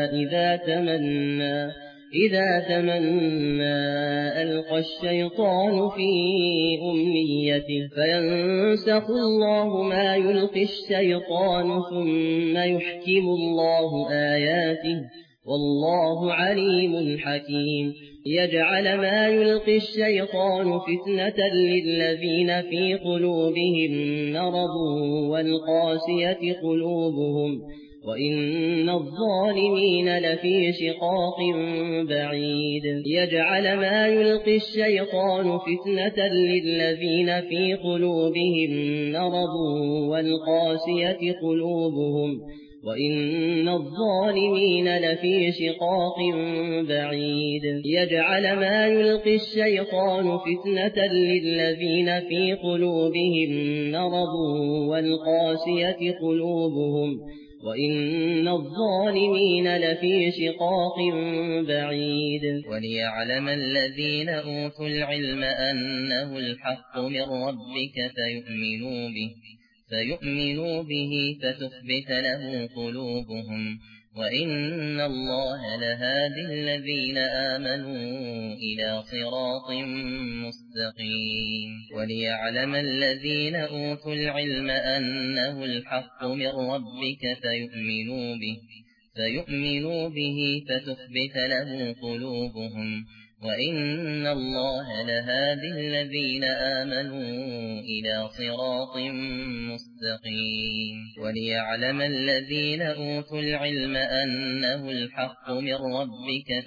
إذا تمنى ألقى الشيطان في أمنيته فينسخ الله ما يلقي الشيطان ثم يحكم الله آياته والله عليم حكيم يجعل ما يلقي الشيطان فتنة للذين في قلوبهم مرض والقاسية قلوبهم وإن الظالمين لفي شقاق بعيد يجعل ما يلقي الشيطان فتنة للذين في قلوبهم مرض والقاسية قلوبهم وإن الظالمين لفي شقاق بعيد يجعل ما يلقي الشيطان فتنة للذين في قلوبهم مرض والقاسية قلوبهم وإن الظالمين لفي شقاق بعيد وليعلم الذين أوتوا العلم أنه الحق من ربك فيؤمنوا به فتثبت له قلوبهم وإن الله لهادي الذين آمنوا إلى صراط مستقيم وليعلم الذين أوتوا العلم أنه الحق من ربك فيؤمنوا به فتثبت له قلوبهم وإن الله لهادي الذين آمنوا إلى صراط مستقيم وليعلم الذين أوتوا العلم أنه الحق من ربك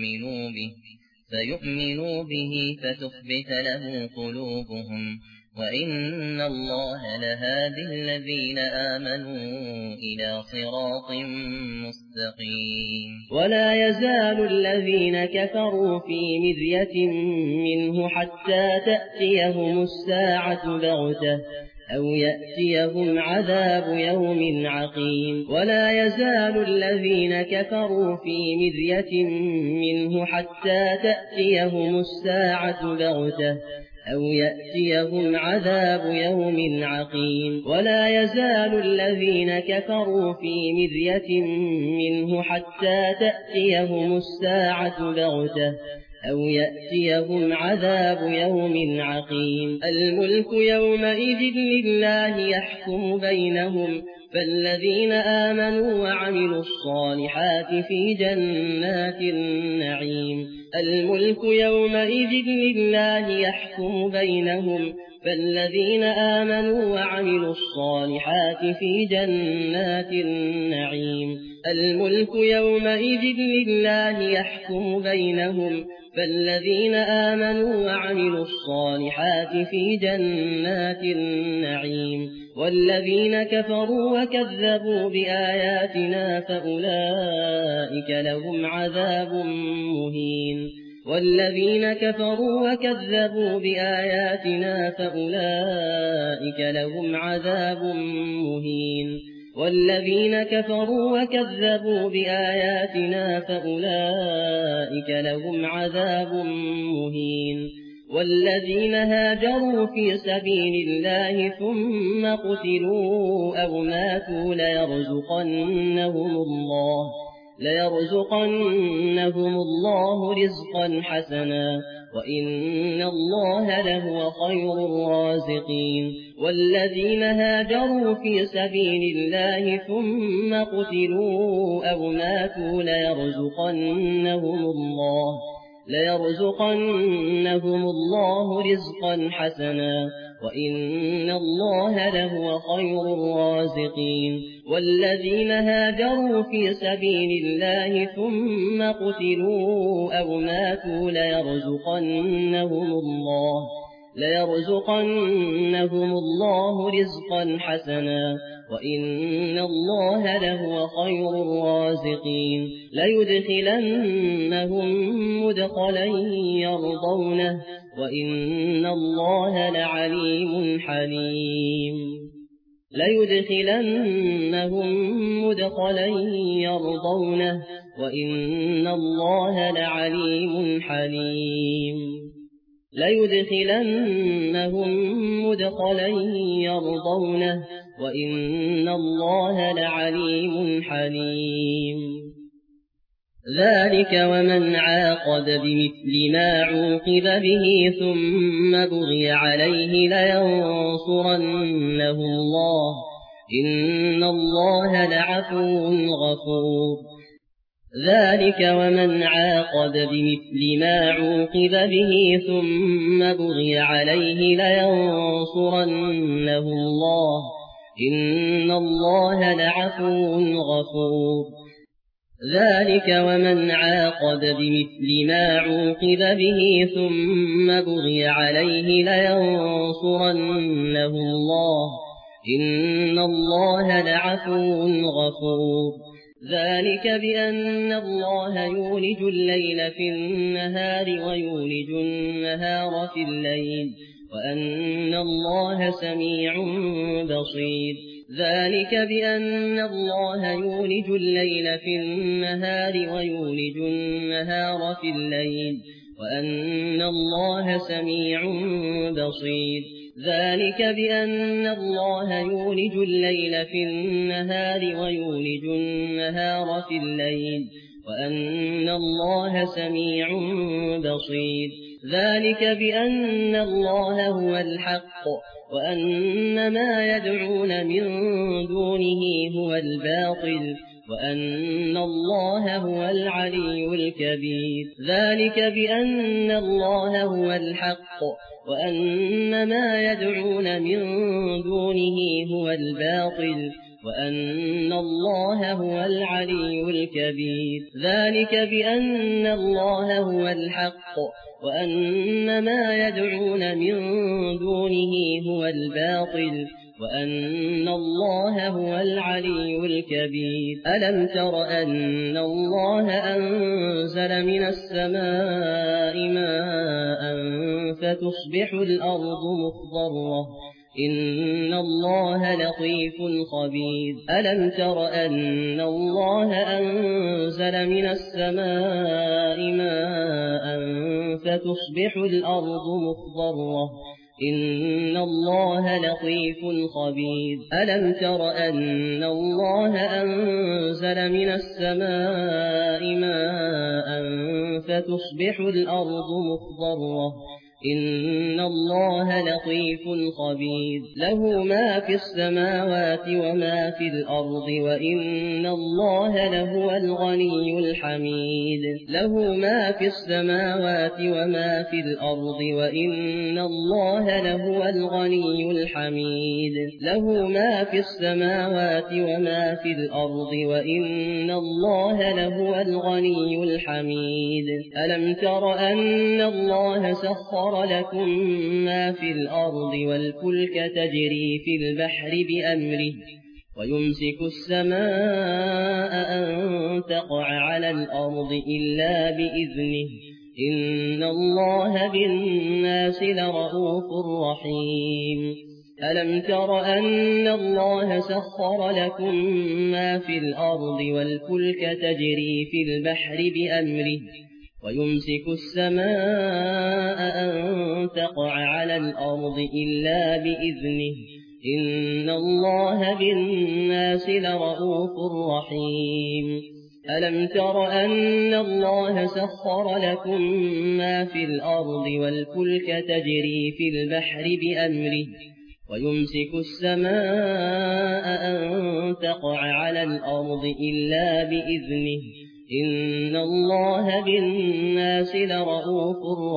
فيؤمنوا به فتثبت له قلوبهم وإن الله لهادي الذين آمنوا إلى صراط مستقيم ولا يزال الذين كفروا في مرية منه حتى تأتيهم الساعة بغتة أو يأتيهم عذاب يوم عقيم ولا يزال الذين كفروا في مرية منه حتى تأتيهم الساعة بغتة أو يأتيهم عذاب يوم عقيم ولا يزال الذين كفروا في مرية منه حتى تأتيهم الساعة بغتة أو يأتيهم عذاب يوم عقيم الملك يومئذ لله يحكم بينهم فالذين آمنوا وعملوا الصالحات في جنات النعيم الملك يومئذ لله يحكم بينهم فالذين آمنوا وعملوا الصالحات في جنات النعيم الملك يومئذ لله يحكم بينهم فالذين آمنوا وعملوا الصالحات في جنات النعيم والذين كفروا وكذبوا بآياتنا فأولئك لهم عذاب مهين والذين كفروا وكذبوا بآياتنا فأولئك لهم عذاب مهين والذين كفروا وكذبوا بآياتنا فأولئك لهم عذاب مهين والذين هاجروا في سبيل الله ثم قتلوا أو ماتوا ليرزقنهم الله رزقا حسنا وإن الله لهو خير الرازقين والذين هاجروا في سبيل الله ثم قتلوا أو ماتوا ليرزقنهم الله رزقا حسنا وإن الله لهو خير الرازقين والذين هاجروا في سبيل الله ثم قتلوا أو ماتوا ليرزقنهم الله رزقا حسنا وإن الله لهو خير الرازقين ليدخلنهم مدخلا يرضونه وإن الله لعليم حليم ليدخلنهم مدخلا يرضونه وإن الله لعليم حليم ليدخلنهم مدخلا يرضونه وإن الله لعليم حليم ذلك ومن عاقب بمثل ما عوقب به ثم بغي عليه لينصرنه الله إن الله لعفو غفور ذلك ومن عاقب بمثل ما عوقب به ثم بغي عليه لينصرنه الله إن الله لعفو غفور ذلك ومن عاقب بمثل ما عوقب به ثم بغي عليه لينصرنه الله إن الله لعفو غفور ذلك بأن الله يولج الليل في النهار ويولج النهار في الليل وأن الله سميع بصير ذلك بأن الله يولج الليل في النهار ويولج النهار في الليل وأن الله سميع بصير ذلك بأن الله يولج الليل في النهار ويولج النهار في الليل وأن الله سميع بصير ذلك بأن الله هو الحق وأن ما يدعون من دونه هو الباطل وأن الله هو العلي الكبير ذلك بأن الله هو الحق وأن ما يدعون من دونه هو الباطل وأن الله هو العلي الكبير ذلك بأن الله هو الحق وأن ما يدعون من دونه هو الباطل وأن الله هو العلي الكبير ألم تر أن الله أنزل من السماء ماء فتصبح الأرض مخضرة إن الله لطيف خبير ألم تر أن الله أنزل من السماء ماء فتصبح الأرض مخضرة إن الله لطيف خبير ألم تر أن الله أنزل من السماء ماء فتصبح الأرض مخضرة إن الله لطيف خبير له ما في السماوات وما في الأرض وإن الله لهو الغني الحميد له ما في السماوات وما في الأرض وإن الله لهو الغني الحميد له ما في السماوات وما في الأرض وإن الله لهو الغني الحميد ألم تر أن الله سخر لكم ما في الأرض والفلك تجري في البحر بأمره ويمسك السماء أن تقع على الأرض إلا بإذنه إن الله بالناس لرءوف رحيم ألم تر أن الله سخر لكم ما في الأرض والفلك تجري في البحر بأمره ويمسك السماء أن تقع على الأرض إلا بإذنه إن الله بالناس لرءوف رحيم ألم تر أن الله سخر لكم ما في الأرض والفلك تجري في البحر بأمره ويمسك السماء أن تقع على الأرض إلا بإذنه إن الله بالناس لرءوف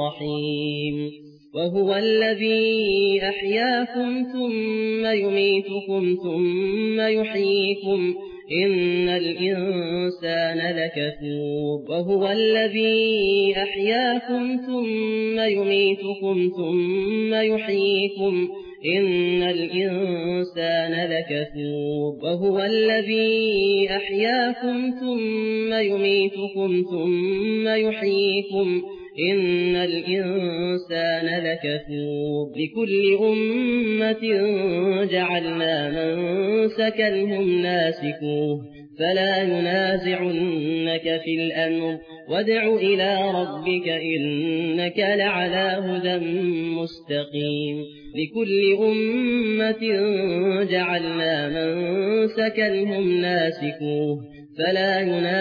رحيم وهو الذي أحياكم ثم يميتكم ثم يحييكم إن الإنسان لكفور وهو الذي أحياكم ثم يميتكم ثم يحييكم إن الإنسان لكفور وهو الذي أحياكم ثم يميتكم ثم يحييكم إن الإنسان لكفور لكل أمة جعلنا منسكا هم ناسكوه فلا ينازعنك في الأمر وادع إلى ربك إنك لعلى هدى مستقيم لكل أمة جعلنا منسكا هم ناسكوه فلا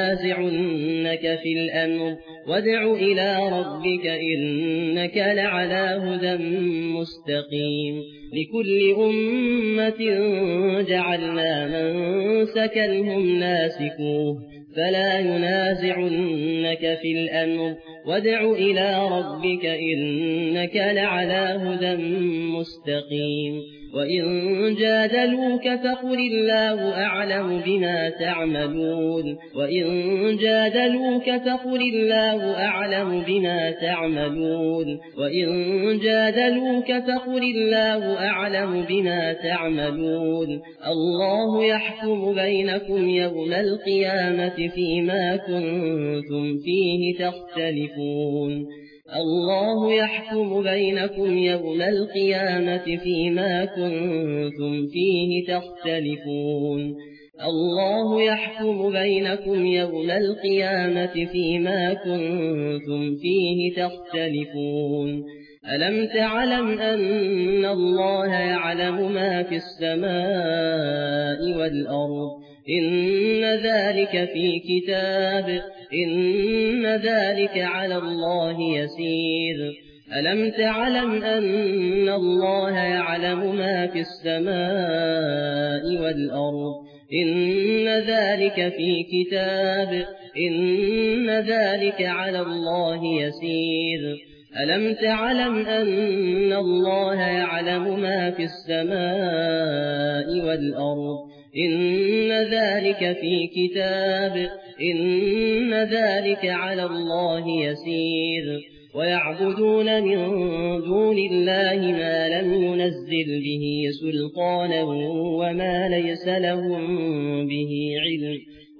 ينازعنك في الأمر وادع إلى ربك إنك لعلى هدى مستقيم لكل أمة جعلنا منسكا هم ناسكوه فلا ينازعنك في الأمر وادع إلى ربك إنك لعلى هدى مستقيم وإن جادلوك فقل الله أعلم بما تعملون وإن جادلوك فقل الله أعلم بما تعملون وإن جادلوك فقل الله أعلم بما تعملون الله يحكم بينكم يوم القيامة فيما كنتم فيه تختلفون الله يحكم بينكم يوم القيامة فيما كنتم فيه تختلفون الله يحكم بينكم يوم القيامة فيما كنتم فيه تختلفون ألم تعلم أن الله يعلم ما في السماء والأرض إن ذلك في كتاب إن ذلك على الله يسير ألم تعلم أن الله يعلم ما في السماء والأرض إن ذلك في كتاب إن ذلك على الله يسير ألم تعلم أن الله يعلم ما في السماء والأرض إن ذلك في كتاب إن ذلك على الله يسير ويعبدون من دون الله ما لم ينزل به سلطانا وما ليس لهم به علم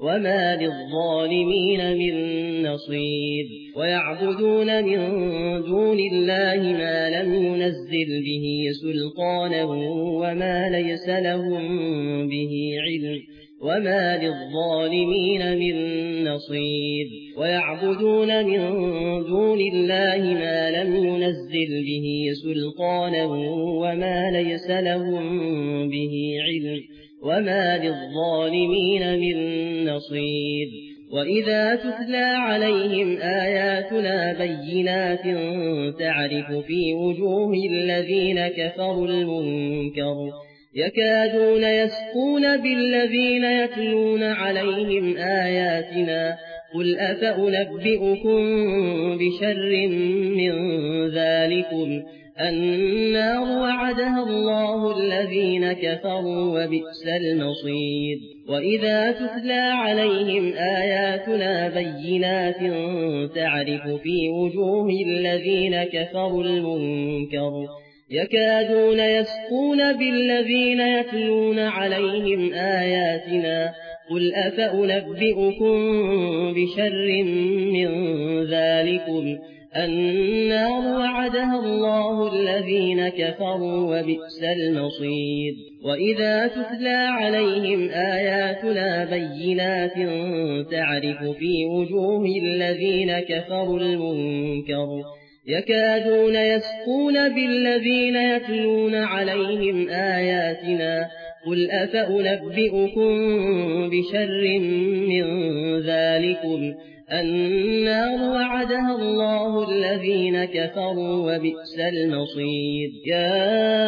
وما للظالمين من نصير ويعبدون من دون الله ما لم ينزل به سلطانا وما ليس لهم به علم وما للظالمين من نصير ويعبدون من دون الله ما لم ينزل به سلطانا وما ليس لهم به علم وما للظالمين من نصير وإذا تتلى عليهم آياتنا بينات تعرف في وجوه الذين كفروا المنكر يكادون يسقون بالذين يتلون عليهم آياتنا قل أفأنبئكم بشر من ذلكم النار وعدها الله الذين كفروا وبئس المصير وإذا تتلى عليهم آياتنا بينات تعرف في وجوه الذين كفروا المنكر يكادون يسقون بالذين يتلون عليهم آياتنا قل أفأنبئكم بشر من ذلكم النار وعدها الله الذين كفروا وبئس المصير وإذا تتلى عليهم آياتنا بينات تعرف في وجوه الذين كفروا المنكر يكادون يسقون بالذين يتلون عليهم آياتنا قل أفأنبئكم بشر من ذلكم النار وعدها الله الذين كفروا وبئس المصير يا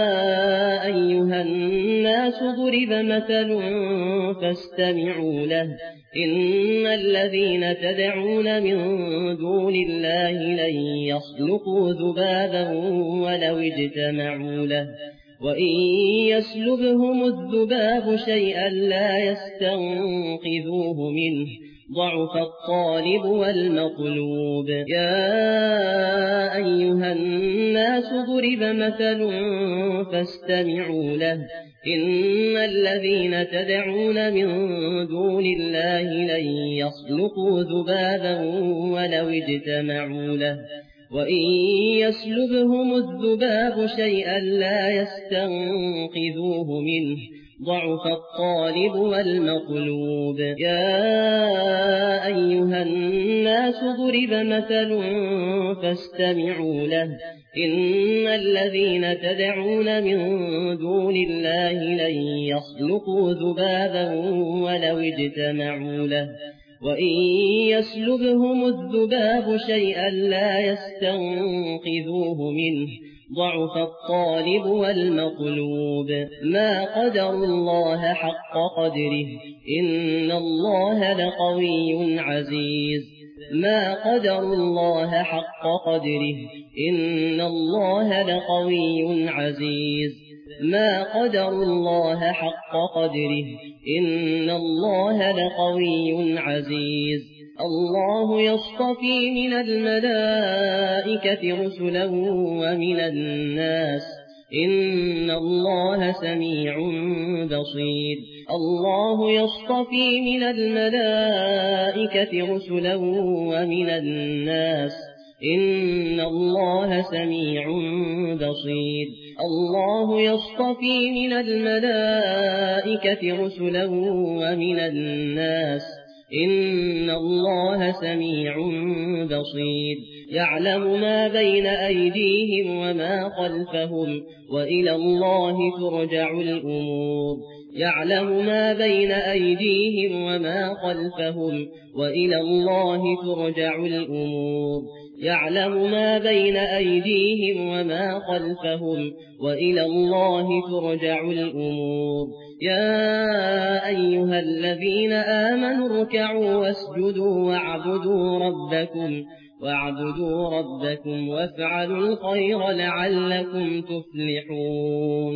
أيها الناس ضرب مثل فاستمعوا له إن الذين تدعون من دون الله لن يخلقوا ذبابا ولو اجتمعوا له وإن يسلبهم الذباب شيئا لا يستنقذوه منه ضعف الطالب والمطلوب يا أيها الناس ضرب مثل فاستمعوا له إن الذين تدعون من دون الله لن يخلقوا ذبابا ولو اجتمعوا له وإن يسلبهم الذباب شيئا لا يستنقذوه منه ضعف الطالب والمطلوب يا أيها الناس ضرب مثل فاستمعوا له إن الذين تدعون من دون الله لن يخلقوا ذبابا ولو اجتمعوا له وإن يسلبهم الذباب شيئا لا يستنقذوه منه ضعف الطالب والمطلوب ما قدر الله حق قدره إن الله لقوي عزيز ما قدر الله حق قدره إن الله لقوي عزيز ما قدر الله حق قدره إن الله لقوي عزيز الله يصطفي من الملائكة رسلا ومن الناس إن الله سميع بصير الله يصطفي من الملائكة رسلا ومن الناس إن الله سميع بصير الله يصطفي من الملائكة رسلا ومن الناس إن الله سميع بصير يعلم ما بين أيديهم وما خلفهم وإلى الله ترجع الأمور يعلم ما بين أيديهم وما خلفهم وإلى الله ترجع الأمور يعلم ما بين أيديهم وما خلفهم وإلى الله ترجع الأمور يا أيها الذين آمنوا اركعوا واسجدوا واعبدوا ربكم وافعلوا الخير لعلكم تفلحون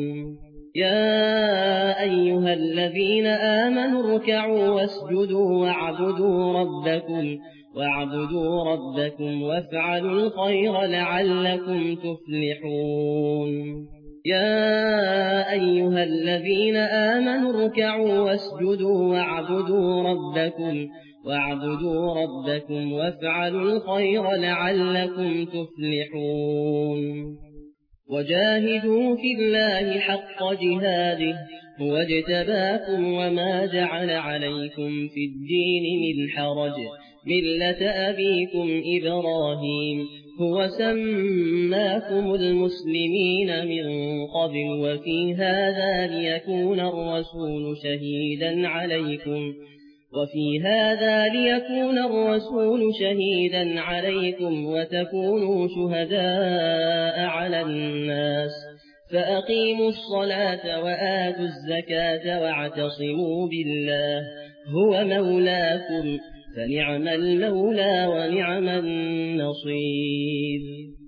يا أيها الذين آمنوا اركعوا واسجدوا واعبدوا ربكم وافعلوا الخير لعلكم تفلحون يا أيها الذين آمنوا اركعوا واسجدوا واعبدوا ربكم وافعلوا الخير لعلكم تفلحون وجاهدوا في الله حق جهاده هو اجتباكم وما جعل عليكم في الدين من حرج ملة أبيكم إبراهيم هو سماكم المسلمين من قبل وفي هذا ليكون الرسول شهيدا عليكم وتكونوا شهداء على الناس فأقيموا الصلاة وآتوا الزكاة واعتصموا بالله هو مولاكم فنعم المولى ونعم النصير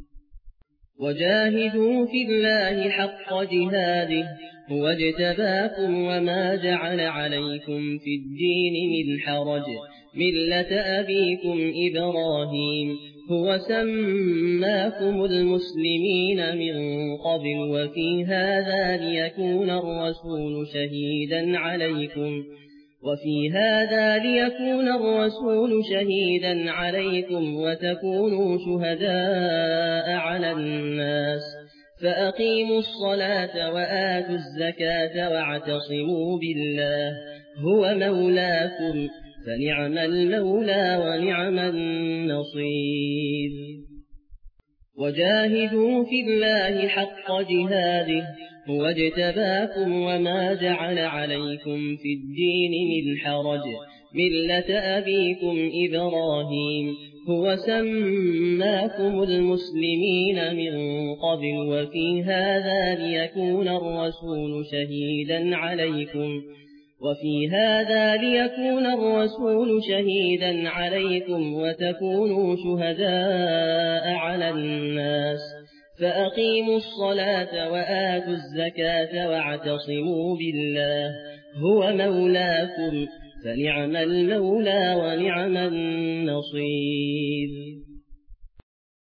وجاهدوا في الله حق جهاده هو اجتباكم وما جعل عليكم في الدين من حرج ملة أبيكم إبراهيم هو سماكم المسلمين من قبل وفي هذا ليكون الرسول شهيدا عليكم وتكونوا شهداء على الناس فأقيموا الصلاة وآتوا الزكاة واعتصموا بالله هو مولاكم فنعم المولى ونعم النصير وجاهدوا في الله حق جهاده هو اجتباكم وما جعل عليكم في الدين من حرج ملة أبيكم إبراهيم هو سماكم المسلمين من قبل وفي هذا ليكون الرسول شهيدا عليكم وتكونوا شهداء على الناس فأقيموا الصلاة وآتوا الزكاة واعتصموا بالله هو مولاكم فنعم المولى ونعم النصير